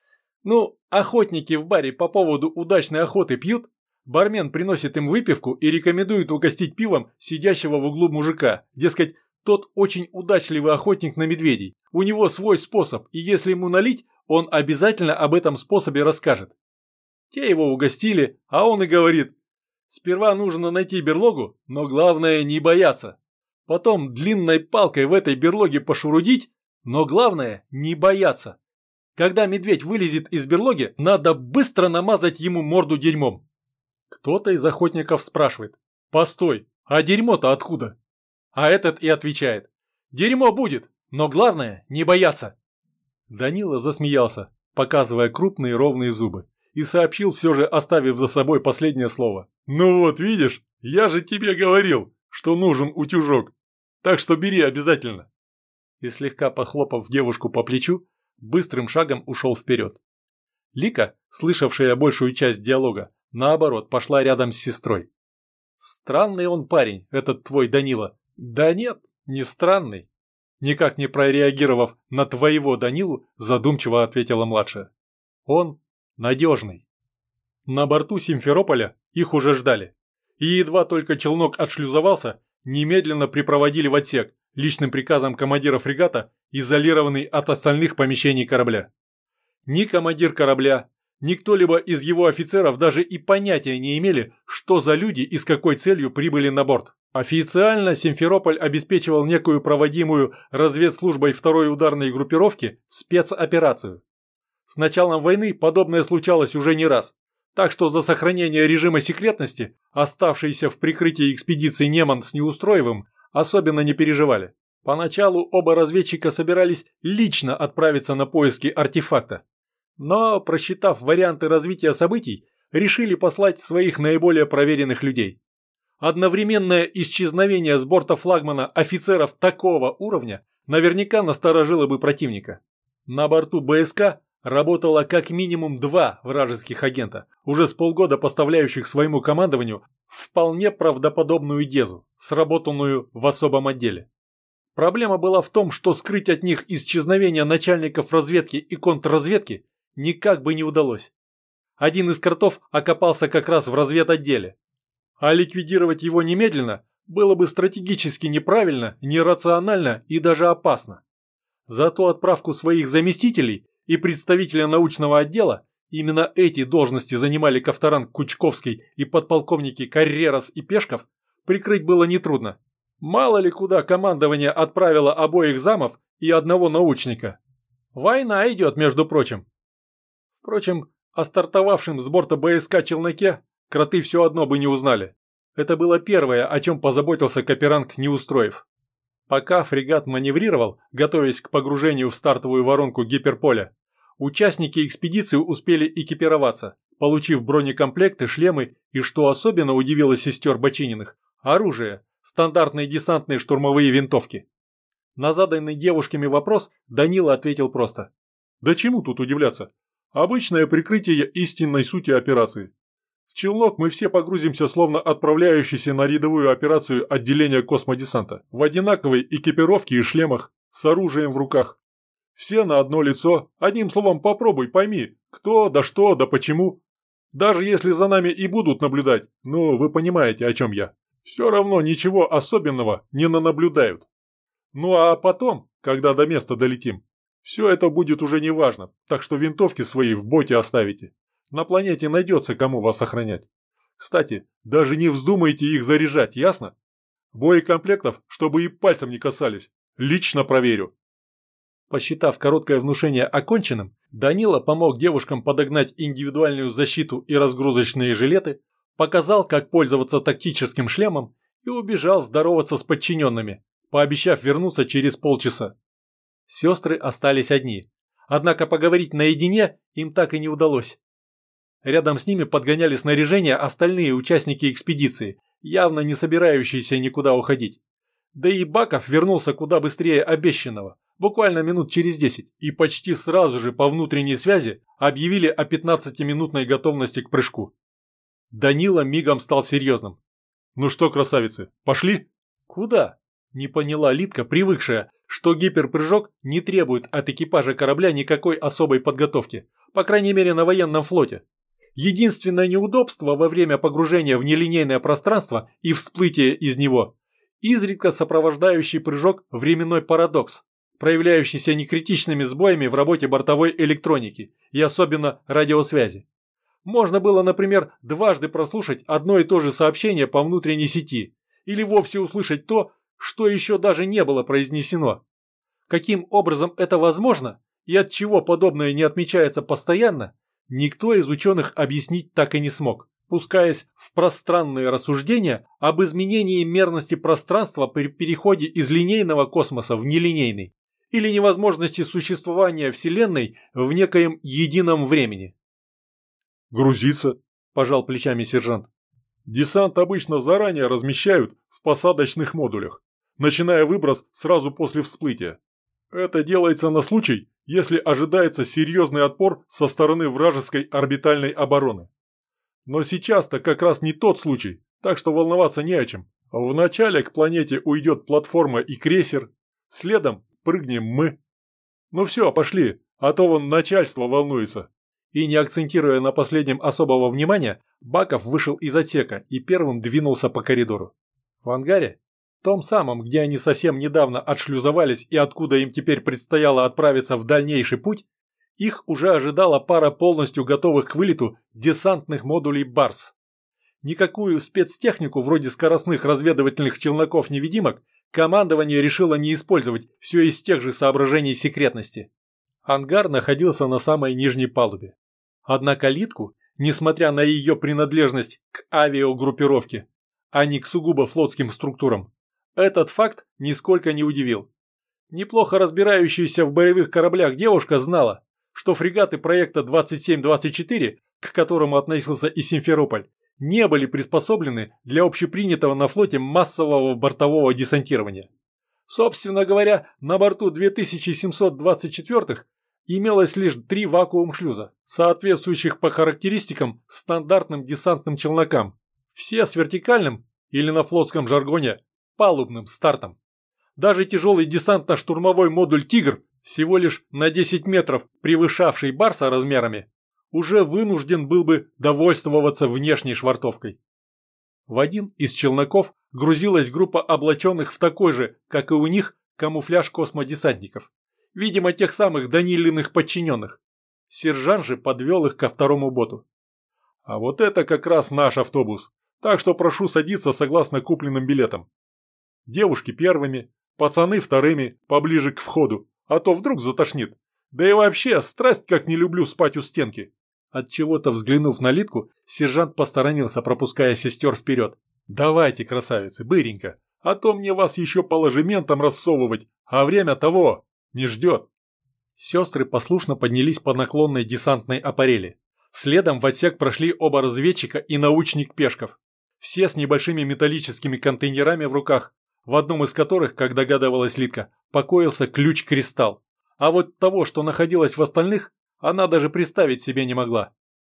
«Ну, охотники в баре по поводу удачной охоты пьют, бармен приносит им выпивку и рекомендует угостить пивом сидящего в углу мужика, дескать, тот очень удачливый охотник на медведей, у него свой способ, и если ему налить, он обязательно об этом способе расскажет». Те его угостили, а он и говорит: «Сперва нужно найти берлогу, но главное не бояться. Потом длинной палкой в этой берлоге пошурудить, но главное не бояться. Когда медведь вылезет из берлоги, надо быстро намазать ему морду дерьмом». Кто-то из охотников спрашивает: «Постой, а дерьмо-то откуда?» А этот и отвечает: «Дерьмо будет, но главное не бояться». Данила засмеялся, показывая крупные ровные зубы, и сообщил, все же оставив за собой последнее слово: «Ну вот, видишь, я же тебе говорил, что нужен утюжок, так что бери обязательно». И слегка похлопав девушку по плечу, быстрым шагом ушел вперед. Лика, слышавшая большую часть диалога, наоборот, пошла рядом с сестрой. «Странный он парень, этот твой Данила». «Да нет, не странный». Никак не прореагировав на твоего Данилу, задумчиво ответила младшая. «Он надежный». На борту Симферополя их уже ждали. И едва только челнок отшлюзовался, немедленно припроводили в отсек, личным приказом командира фрегата, изолированный от остальных помещений корабля. Ни командир корабля, ни кто-либо из его офицеров даже и понятия не имели, что за люди и с какой целью прибыли на борт. Официально Симферополь обеспечивал некую проводимую разведслужбой второй ударной группировки спецоперацию. С началом войны подобное случалось уже не раз, так что за сохранение режима секретности оставшиеся в прикрытии экспедиции Неман с Неустроевым особенно не переживали. Поначалу оба разведчика собирались лично отправиться на поиски артефакта, но, просчитав варианты развития событий, решили послать своих наиболее проверенных людей. Одновременное исчезновение с борта флагмана офицеров такого уровня наверняка насторожило бы противника. На борту БСК работало как минимум два вражеских агента, уже с полгода поставляющих своему командованию вполне правдоподобную дезу, сработанную в особом отделе. Проблема была в том, что скрыть от них исчезновение начальников разведки и контрразведки никак бы не удалось. Один из кротов окопался как раз в разведотделе, а ликвидировать его немедленно было бы стратегически неправильно, нерационально и даже опасно. Зато отправку своих заместителей и представителя научного отдела Именно эти должности занимали Ковторанг Кучковский и подполковники Каррерас и Пешков, прикрыть было нетрудно. Мало ли куда командование отправило обоих замов и одного научника. Война идет, между прочим. Впрочем, о стартовавшем с борта БСК челноке кроты все одно бы не узнали. Это было первое, о чем позаботился Каперанг Неустроев. Пока фрегат маневрировал, готовясь к погружению в стартовую воронку гиперполя, участники экспедиции успели экипироваться, получив бронекомплекты, шлемы и, что особенно удивило сестер Бочининых, оружие, стандартные десантные штурмовые винтовки. На заданный девушками вопрос Данила ответил просто. Да чему тут удивляться? Обычное прикрытие истинной сути операции. В челнок мы все погрузимся, словно отправляющиеся на рядовую операцию отделения космодесанта, в одинаковой экипировке и шлемах, с оружием в руках. Все на одно лицо, одним словом попробуй, пойми, кто, да что, да почему. Даже если за нами и будут наблюдать, ну вы понимаете, о чем я, все равно ничего особенного не нанаблюдают. Ну а потом, когда до места долетим, все это будет уже не важно, так что винтовки свои в боте оставите. На планете найдется, кому вас охранять. Кстати, даже не вздумайте их заряжать, ясно? Боекомплектов, чтобы и пальцем не касались. Лично проверю. Посчитав короткое внушение оконченным, Данила помог девушкам подогнать индивидуальную защиту и разгрузочные жилеты, показал, как пользоваться тактическим шлемом и убежал здороваться с подчиненными, пообещав вернуться через полчаса. Сестры остались одни, однако поговорить наедине им так и не удалось. Рядом с ними подгоняли снаряжение остальные участники экспедиции, явно не собирающиеся никуда уходить. Да и Баков вернулся куда быстрее обещанного, буквально минут через десять, и почти сразу же по внутренней связи объявили о пятнадцатиминутной готовности к прыжку. Данила мигом стал серьезным. «Ну что, красавицы, пошли?» «Куда?» – не поняла Лидка, привыкшая, что гиперпрыжок не требует от экипажа корабля никакой особой подготовки, по крайней мере на военном флоте. Единственное неудобство во время погружения в нелинейное пространство и всплытия из него – изредка сопровождающий прыжок временной парадокс, проявляющийся некритичными сбоями в работе бортовой электроники и особенно радиосвязи. Можно было, например, дважды прослушать одно и то же сообщение по внутренней сети или вовсе услышать то, что еще даже не было произнесено. Каким образом это возможно и от чего подобное не отмечается постоянно, никто из ученых объяснить так и не смог, пускаясь в пространные рассуждения об изменении мерности пространства при переходе из линейного космоса в нелинейный или невозможности существования Вселенной в некоем едином времени. «Грузиться», – пожал плечами сержант. «Десант обычно заранее размещают в посадочных модулях, начиная выброс сразу после всплытия. Это делается на случай, если ожидается серьезный отпор со стороны вражеской орбитальной обороны. Но сейчас-то как раз не тот случай, так что волноваться не о чем. Вначале к планете уйдет платформа и крейсер, следом прыгнем мы. Ну все, пошли, а то вон начальство волнуется». И не акцентируя на последнем особого внимания, Баков вышел из отсека и первым двинулся по коридору. В ангаре, том самом, где они совсем недавно отшлюзовались и откуда им теперь предстояло отправиться в дальнейший путь, их уже ожидала пара полностью готовых к вылету десантных модулей «Барс». Никакую спецтехнику вроде скоростных разведывательных челноков-невидимок командование решило не использовать, все из тех же соображений секретности. Ангар находился на самой нижней палубе. Однако Лидку, несмотря на ее принадлежность к авиагруппировке, а не к сугубо флотским структурам, этот факт нисколько не удивил. Неплохо разбирающаяся в боевых кораблях девушка знала, что фрегаты проекта двадцать семь двадцать четыре, к которому относился и Симферополь, не были приспособлены для общепринятого на флоте массового бортового десантирования. Собственно говоря, на борту две тысячи семьсот двадцать четыре имелось лишь три вакуум-шлюза, соответствующих по характеристикам стандартным десантным челнокам, все с вертикальным, или на флотском жаргоне, палубным стартом. Даже тяжелый десантно-штурмовой модуль «Тигр», всего лишь на десять метров превышавший «Барса» размерами, уже вынужден был бы довольствоваться внешней швартовкой. В один из челноков грузилась группа облаченных в такой же, как и у них, камуфляж космодесантников. Видимо, тех самых Данилиных подчиненных. Сержант же подвел их ко второму боту. «А вот это как раз наш автобус, так что прошу садиться согласно купленным билетам. Девушки первыми, пацаны вторыми, поближе к входу, а то вдруг затошнит. Да и вообще, страсть как не люблю спать у стенки». Отчего-то взглянув на Литку, сержант посторонился, пропуская сестер вперед. «Давайте, красавицы, быренько, а то мне вас еще по ложементам рассовывать, а время того не ждет». Сестры послушно поднялись по наклонной десантной аппарели. Следом в отсек прошли оба разведчика и научник Пешков. Все с небольшими металлическими контейнерами в руках, в одном из которых, как догадывалась Литка, покоился ключ-кристалл. А вот того, что находилось в остальных, она даже представить себе не могла.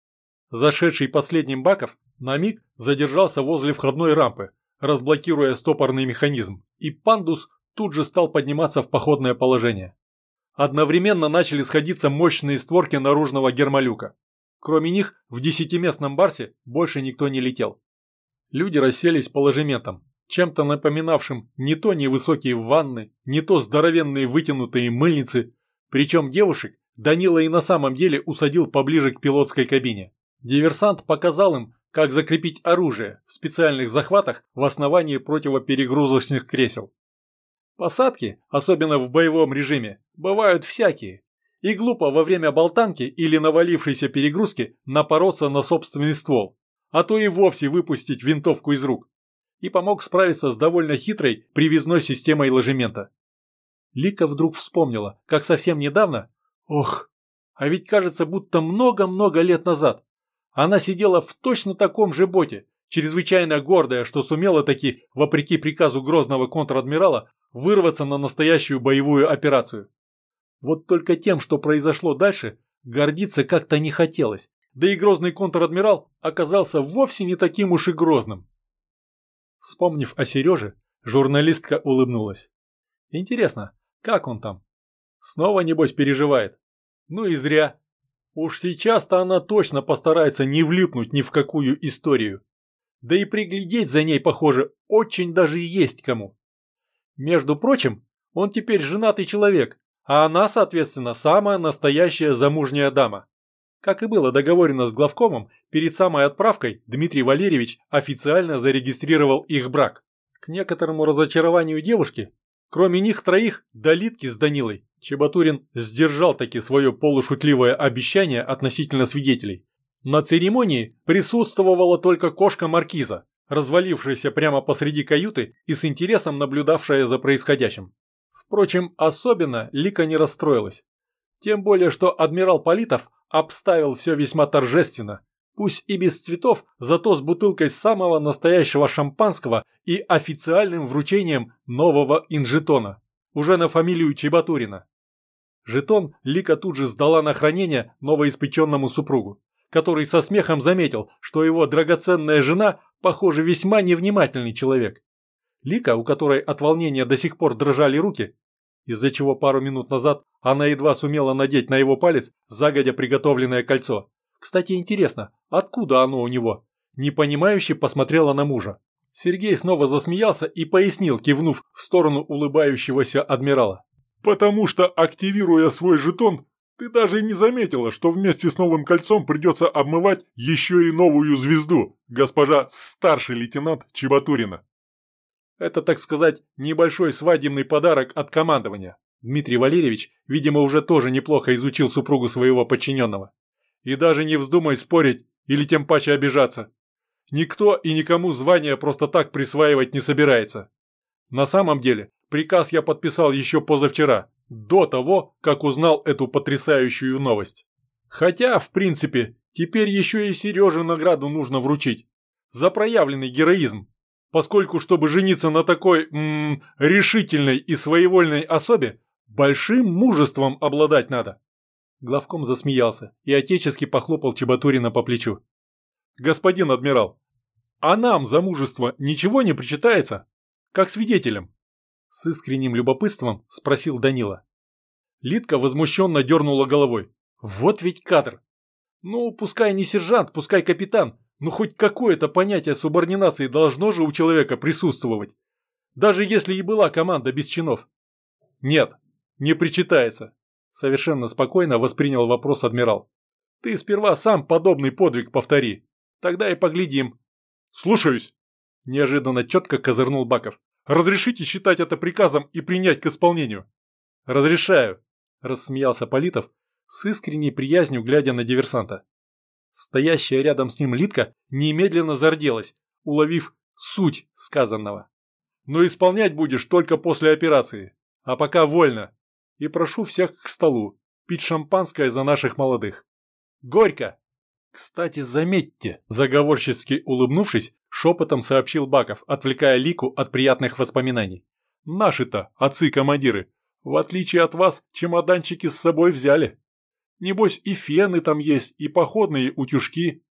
Зашедший последним Баков на миг задержался возле входной рампы, разблокируя стопорный механизм, и пандус тут же стал подниматься в походное положение. Одновременно начали сходиться мощные створки наружного гермолюка. Кроме них, в десятиместном барсе больше никто не летел. Люди расселись по ложементам, чем-то напоминавшим не то невысокие ванны, не то здоровенные вытянутые мыльницы, причем девушек Данила и на самом деле усадил поближе к пилотской кабине. Диверсант показал им, как закрепить оружие в специальных захватах в основании противоперегрузочных кресел. Посадки, особенно в боевом режиме, бывают всякие, и глупо во время болтанки или навалившейся перегрузки напороться на собственный ствол, а то и вовсе выпустить винтовку из рук, и помог справиться с довольно хитрой привязной системой ложемента. Лика вдруг вспомнила, как совсем недавно, ох, а ведь кажется, будто много-много лет назад, она сидела в точно таком же боте, чрезвычайно гордая, что сумела таки, вопреки приказу грозного контр-адмирала, вырваться на настоящую боевую операцию. Вот только тем, что произошло дальше, гордиться как-то не хотелось, да и грозный контр-адмирал оказался вовсе не таким уж и грозным. Вспомнив о Сереже, журналистка улыбнулась. Интересно, как он там? Снова, небось, переживает? Ну и зря. Уж сейчас-то она точно постарается не влипнуть ни в какую историю. Да и приглядеть за ней, похоже, очень даже есть кому. Между прочим, он теперь женатый человек, а она, соответственно, самая настоящая замужняя дама. Как и было договорено с главкомом, перед самой отправкой Дмитрий Валерьевич официально зарегистрировал их брак. К некоторому разочарованию девушки, кроме них троих, до Литки с Данилой, Чебатурин сдержал таки свое полушутливое обещание относительно свидетелей. На церемонии присутствовала только кошка Маркиза, развалившаяся прямо посреди каюты и с интересом наблюдавшая за происходящим. Впрочем, особенно Лика не расстроилась. Тем более, что адмирал Политов обставил все весьма торжественно, пусть и без цветов, зато с бутылкой самого настоящего шампанского и официальным вручением нового инжетона, уже на фамилию Чебатурина. Жетон Лика тут же сдала на хранение новоиспеченному супругу, который со смехом заметил, что его драгоценная жена, похоже, весьма невнимательный человек. Лика, у которой от волнения до сих пор дрожали руки, из-за чего пару минут назад она едва сумела надеть на его палец загодя приготовленное кольцо. Кстати, интересно, откуда оно у него? Непонимающе посмотрела на мужа. Сергей снова засмеялся и пояснил, кивнув в сторону улыбающегося адмирала. «Потому что, активируя свой жетон, ты даже и не заметила, что вместе с новым кольцом придется обмывать еще и новую звезду, госпожа старший лейтенант Чебатурина». Это, так сказать, небольшой свадебный подарок от командования. Дмитрий Валерьевич, видимо, уже тоже неплохо изучил супругу своего подчиненного. И даже не вздумай спорить или тем паче обижаться. Никто и никому звание просто так присваивать не собирается. На самом деле, приказ я подписал еще позавчера, до того, как узнал эту потрясающую новость. Хотя, в принципе, теперь еще и Сереже награду нужно вручить. За проявленный героизм. Поскольку, чтобы жениться на такой м-м, решительной и своевольной особе, большим мужеством обладать надо. Главком засмеялся и отечески похлопал Чебатурина по плечу. «Господин адмирал, а нам за мужество ничего не причитается? Как свидетелям?» С искренним любопытством спросил Данила. Литка возмущенно дернула головой. «Вот ведь кадр! Ну, пускай не сержант, пускай капитан, но хоть какое-то понятие субординации должно же у человека присутствовать, даже если и была команда без чинов». «Нет, не причитается. Совершенно спокойно воспринял вопрос адмирал. «Ты сперва сам подобный подвиг повтори. Тогда и поглядим». «Слушаюсь!» – неожиданно четко козырнул Баков. «Разрешите считать это приказом и принять к исполнению?» «Разрешаю», – рассмеялся Политов, с искренней приязнью глядя на диверсанта. Стоящая рядом с ним Литка немедленно зарделась, уловив суть сказанного. «Но исполнять будешь только после операции. А пока вольно. И прошу всех к столу, пить шампанское за наших молодых. Горько!» «Кстати, заметьте», – заговорщицки улыбнувшись, шепотом сообщил Баков, отвлекая Лику от приятных воспоминаний. «Наши-то, отцы-командиры, в отличие от вас, чемоданчики с собой взяли. Небось и фены там есть, и походные утюжки.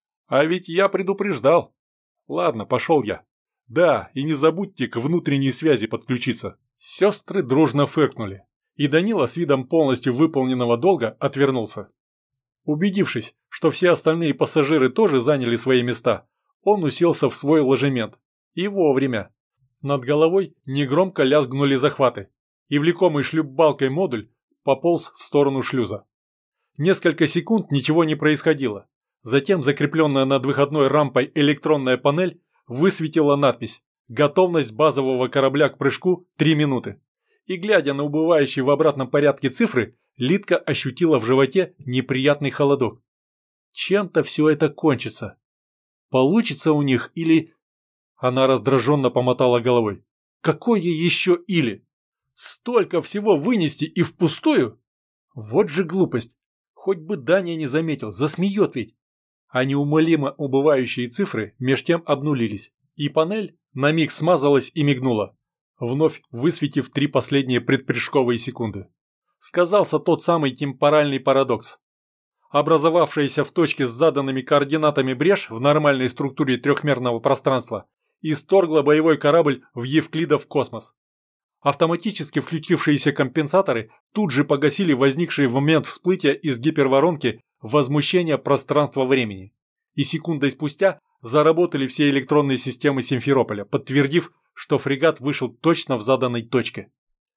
А ведь я предупреждал. Ладно, пошел я. Да, и не забудьте к внутренней связи подключиться». Сестры дружно фыркнули, и Данила с видом полностью выполненного долга отвернулся. Убедившись, что все остальные пассажиры тоже заняли свои места, он уселся в свой ложемент. И вовремя. Над головой негромко лязгнули захваты, и влекомый шлюпбалкой модуль пополз в сторону шлюза. Несколько секунд ничего не происходило. Затем закрепленная над выходной рампой электронная панель высветила надпись «Готовность базового корабля к прыжку три минуты». И глядя на убывающие в обратном порядке цифры, Литка ощутила в животе неприятный холодок. Чем-то все это кончится. Получится у них или... Она раздраженно помотала головой. Какое еще или? Столько всего вынести и впустую? Вот же глупость. Хоть бы Даня не заметил, засмеет ведь. А неумолимо убывающие цифры меж тем обнулились, и панель на миг смазалась и мигнула, вновь высветив три последние предпрыжковые секунды. Сказался тот самый темпоральный парадокс. Образовавшаяся в точке с заданными координатами брешь в нормальной структуре трехмерного пространства исторгла боевой корабль в Евклидов космос. Автоматически включившиеся компенсаторы тут же погасили возникшие в момент всплытия из гиперворонки возмущение пространства-времени. И секундой спустя заработали все электронные системы Симферополя, подтвердив, что фрегат вышел точно в заданной точке.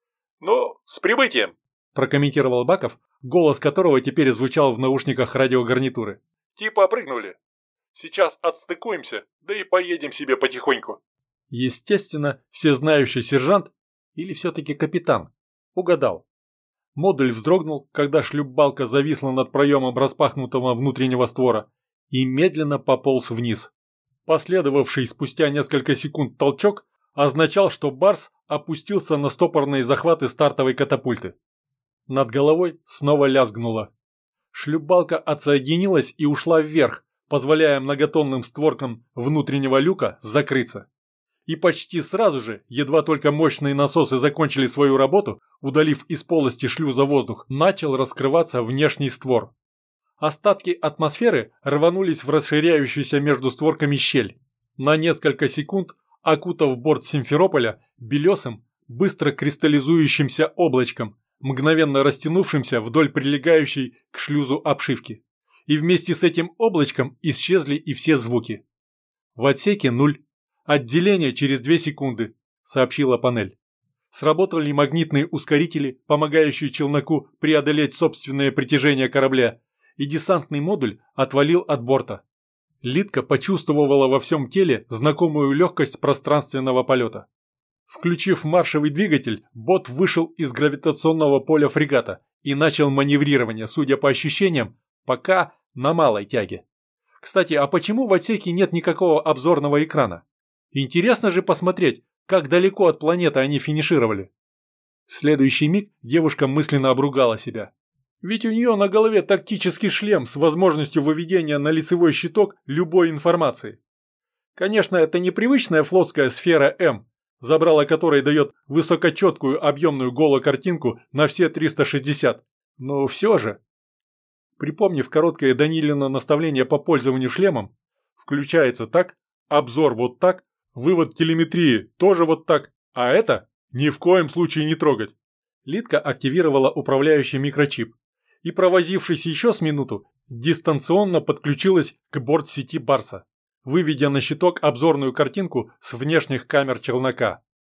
«Ну, с прибытием!» – прокомментировал Баков, голос которого теперь звучал в наушниках радиогарнитуры. «Типа опрыгнули. Сейчас отстыкуемся, да и поедем себе потихоньку». Естественно, всезнающий сержант, или все-таки капитан, угадал. Модуль вздрогнул, когда шлюпбалка зависла над проемом распахнутого внутреннего створа и медленно пополз вниз. Последовавший спустя несколько секунд толчок означал, что Барс опустился на стопорные захваты стартовой катапульты. Над головой снова лязгнуло. Шлюпбалка отсоединилась и ушла вверх, позволяя многотонным створкам внутреннего люка закрыться. И почти сразу же, едва только мощные насосы закончили свою работу, удалив из полости шлюза воздух, начал раскрываться внешний створ. Остатки атмосферы рванулись в расширяющуюся между створками щель. На несколько секунд, окутав борт Симферополя белесым, быстро кристаллизующимся облачком, мгновенно растянувшимся вдоль прилегающей к шлюзу обшивки. И вместе с этим облачком исчезли и все звуки. В отсеке нуль. «Отделение через две секунды», — сообщила панель. Сработали магнитные ускорители, помогающие челноку преодолеть собственное притяжение корабля, и десантный модуль отвалил от борта. Литка почувствовала во всем теле знакомую легкость пространственного полета. Включив маршевый двигатель, бот вышел из гравитационного поля фрегата и начал маневрирование, судя по ощущениям, пока на малой тяге. Кстати, а почему в отсеке нет никакого обзорного экрана? Интересно же посмотреть, как далеко от планеты они финишировали. В следующий миг девушка мысленно обругала себя. Ведь у нее на голове тактический шлем с возможностью выведения на лицевой щиток любой информации. Конечно, это непривычная флотская сфера М, забрало которой дает высокочеткую объемную голокартинку на все триста шестьдесят, но все же. Припомнив короткое Данилино наставление по пользованию шлемом, включается так, обзор вот так, вывод телеметрии тоже вот так, а это ни в коем случае не трогать. Литка активировала управляющий микрочип и, провозившись еще с минуту, дистанционно подключилась к бортсети Барса, выведя на щиток обзорную картинку с внешних камер челнока.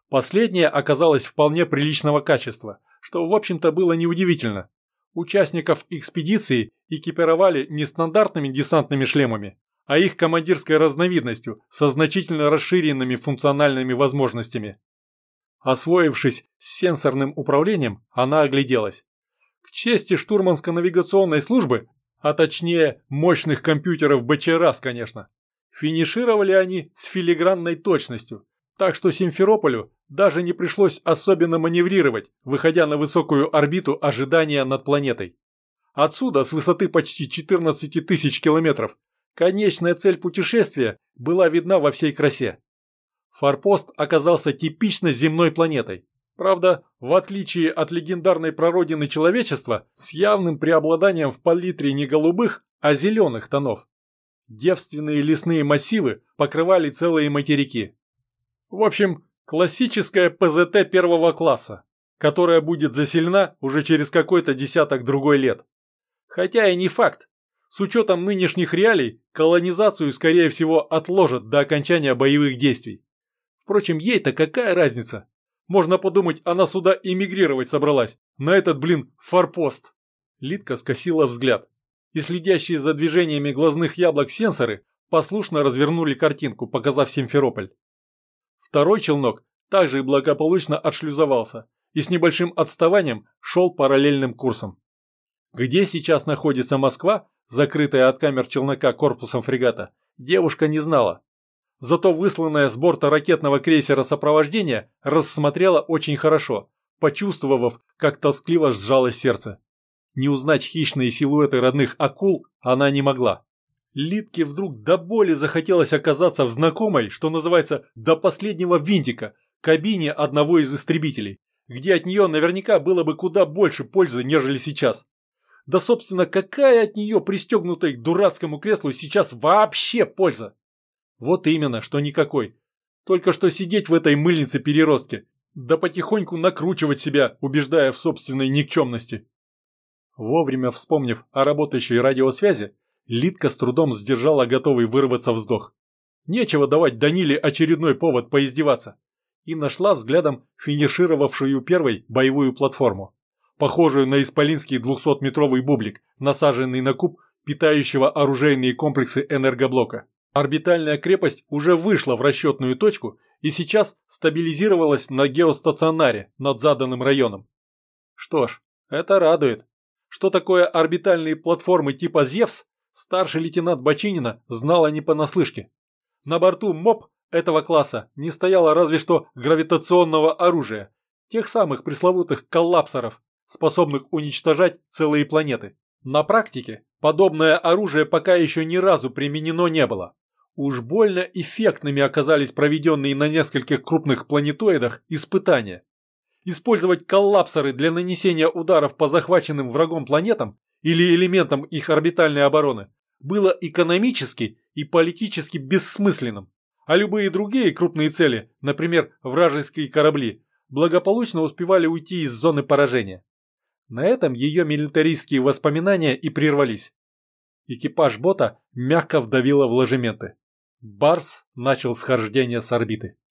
Последнее оказалось вполне приличного качества, что, в общем-то, было неудивительно. Участников экспедиции экипировали не стандартными десантными шлемами, а их командирской разновидностью со значительно расширенными функциональными возможностями. Освоившись с сенсорным управлением, она огляделась. К чести штурманско-навигационной службы, а точнее мощных компьютеров БЧРАС, конечно, финишировали они с филигранной точностью, так что Симферополю даже не пришлось особенно маневрировать, выходя на высокую орбиту ожидания над планетой. Отсюда, с высоты почти четырнадцати тысяч километров, конечная цель путешествия была видна во всей красе. Форпост оказался типично земной планетой. Правда, в отличие от легендарной прародины человечества, с явным преобладанием в палитре не голубых, а зеленых тонов. Девственные лесные массивы покрывали целые материки. В общем, классическая ПЗТ первого класса, которая будет заселена уже через какой-то десяток другой лет. Хотя и не факт. С учетом нынешних реалий, колонизацию, скорее всего, отложат до окончания боевых действий. Впрочем, ей-то какая разница? Можно подумать, она сюда эмигрировать собралась, на этот, блин, форпост. Лидка скосила взгляд, и следящие за движениями глазных яблок сенсоры послушно развернули картинку, показав Симферополь. Второй челнок также благополучно отшлюзовался и с небольшим отставанием шел параллельным курсом. Где сейчас находится Москва, закрытая от камер челнока корпусом фрегата, девушка не знала. Зато высланная с борта ракетного крейсера сопровождение рассмотрела очень хорошо, почувствовав, как тоскливо сжалось сердце. Не узнать хищные силуэты родных акул она не могла. Лидке вдруг до боли захотелось оказаться в знакомой, что называется, до последнего винтика, кабине одного из истребителей, где от нее наверняка было бы куда больше пользы, нежели сейчас. Да, собственно, какая от нее, пристегнутой к дурацкому креслу, сейчас вообще польза? Вот именно, что никакой. Только что сидеть в этой мыльнице-переростке, да потихоньку накручивать себя, убеждая в собственной никчемности. Вовремя вспомнив о работающей радиосвязи, Лидка с трудом сдержала готовый вырваться вздох. Нечего давать Даниле очередной повод поиздеваться. И нашла взглядом финишировавшую первой боевую платформу, похожую на исполинский двухсотметровый бублик, насаженный на куб питающего оружейные комплексы энергоблока. Орбитальная крепость уже вышла в расчетную точку и сейчас стабилизировалась на геостационаре над заданным районом. Что ж, это радует. Что такое орбитальные платформы типа «Зевс», старший лейтенант Бочинина знала не понаслышке. На борту МОП этого класса не стояло разве что гравитационного оружия, тех самых пресловутых коллапсоров, способных уничтожать целые планеты. На практике подобное оружие пока еще ни разу применено не было. Уж больно эффектными оказались проведенные на нескольких крупных планетоидах испытания. Использовать коллапсоры для нанесения ударов по захваченным врагом планетам или элементам их орбитальной обороны было экономически и политически бессмысленным, а любые другие крупные цели, например, вражеские корабли, благополучно успевали уйти из зоны поражения. На этом ее милитаристские воспоминания и прервались. Экипаж бота мягко вдавило в ложементы. Барс начал схождение с орбиты.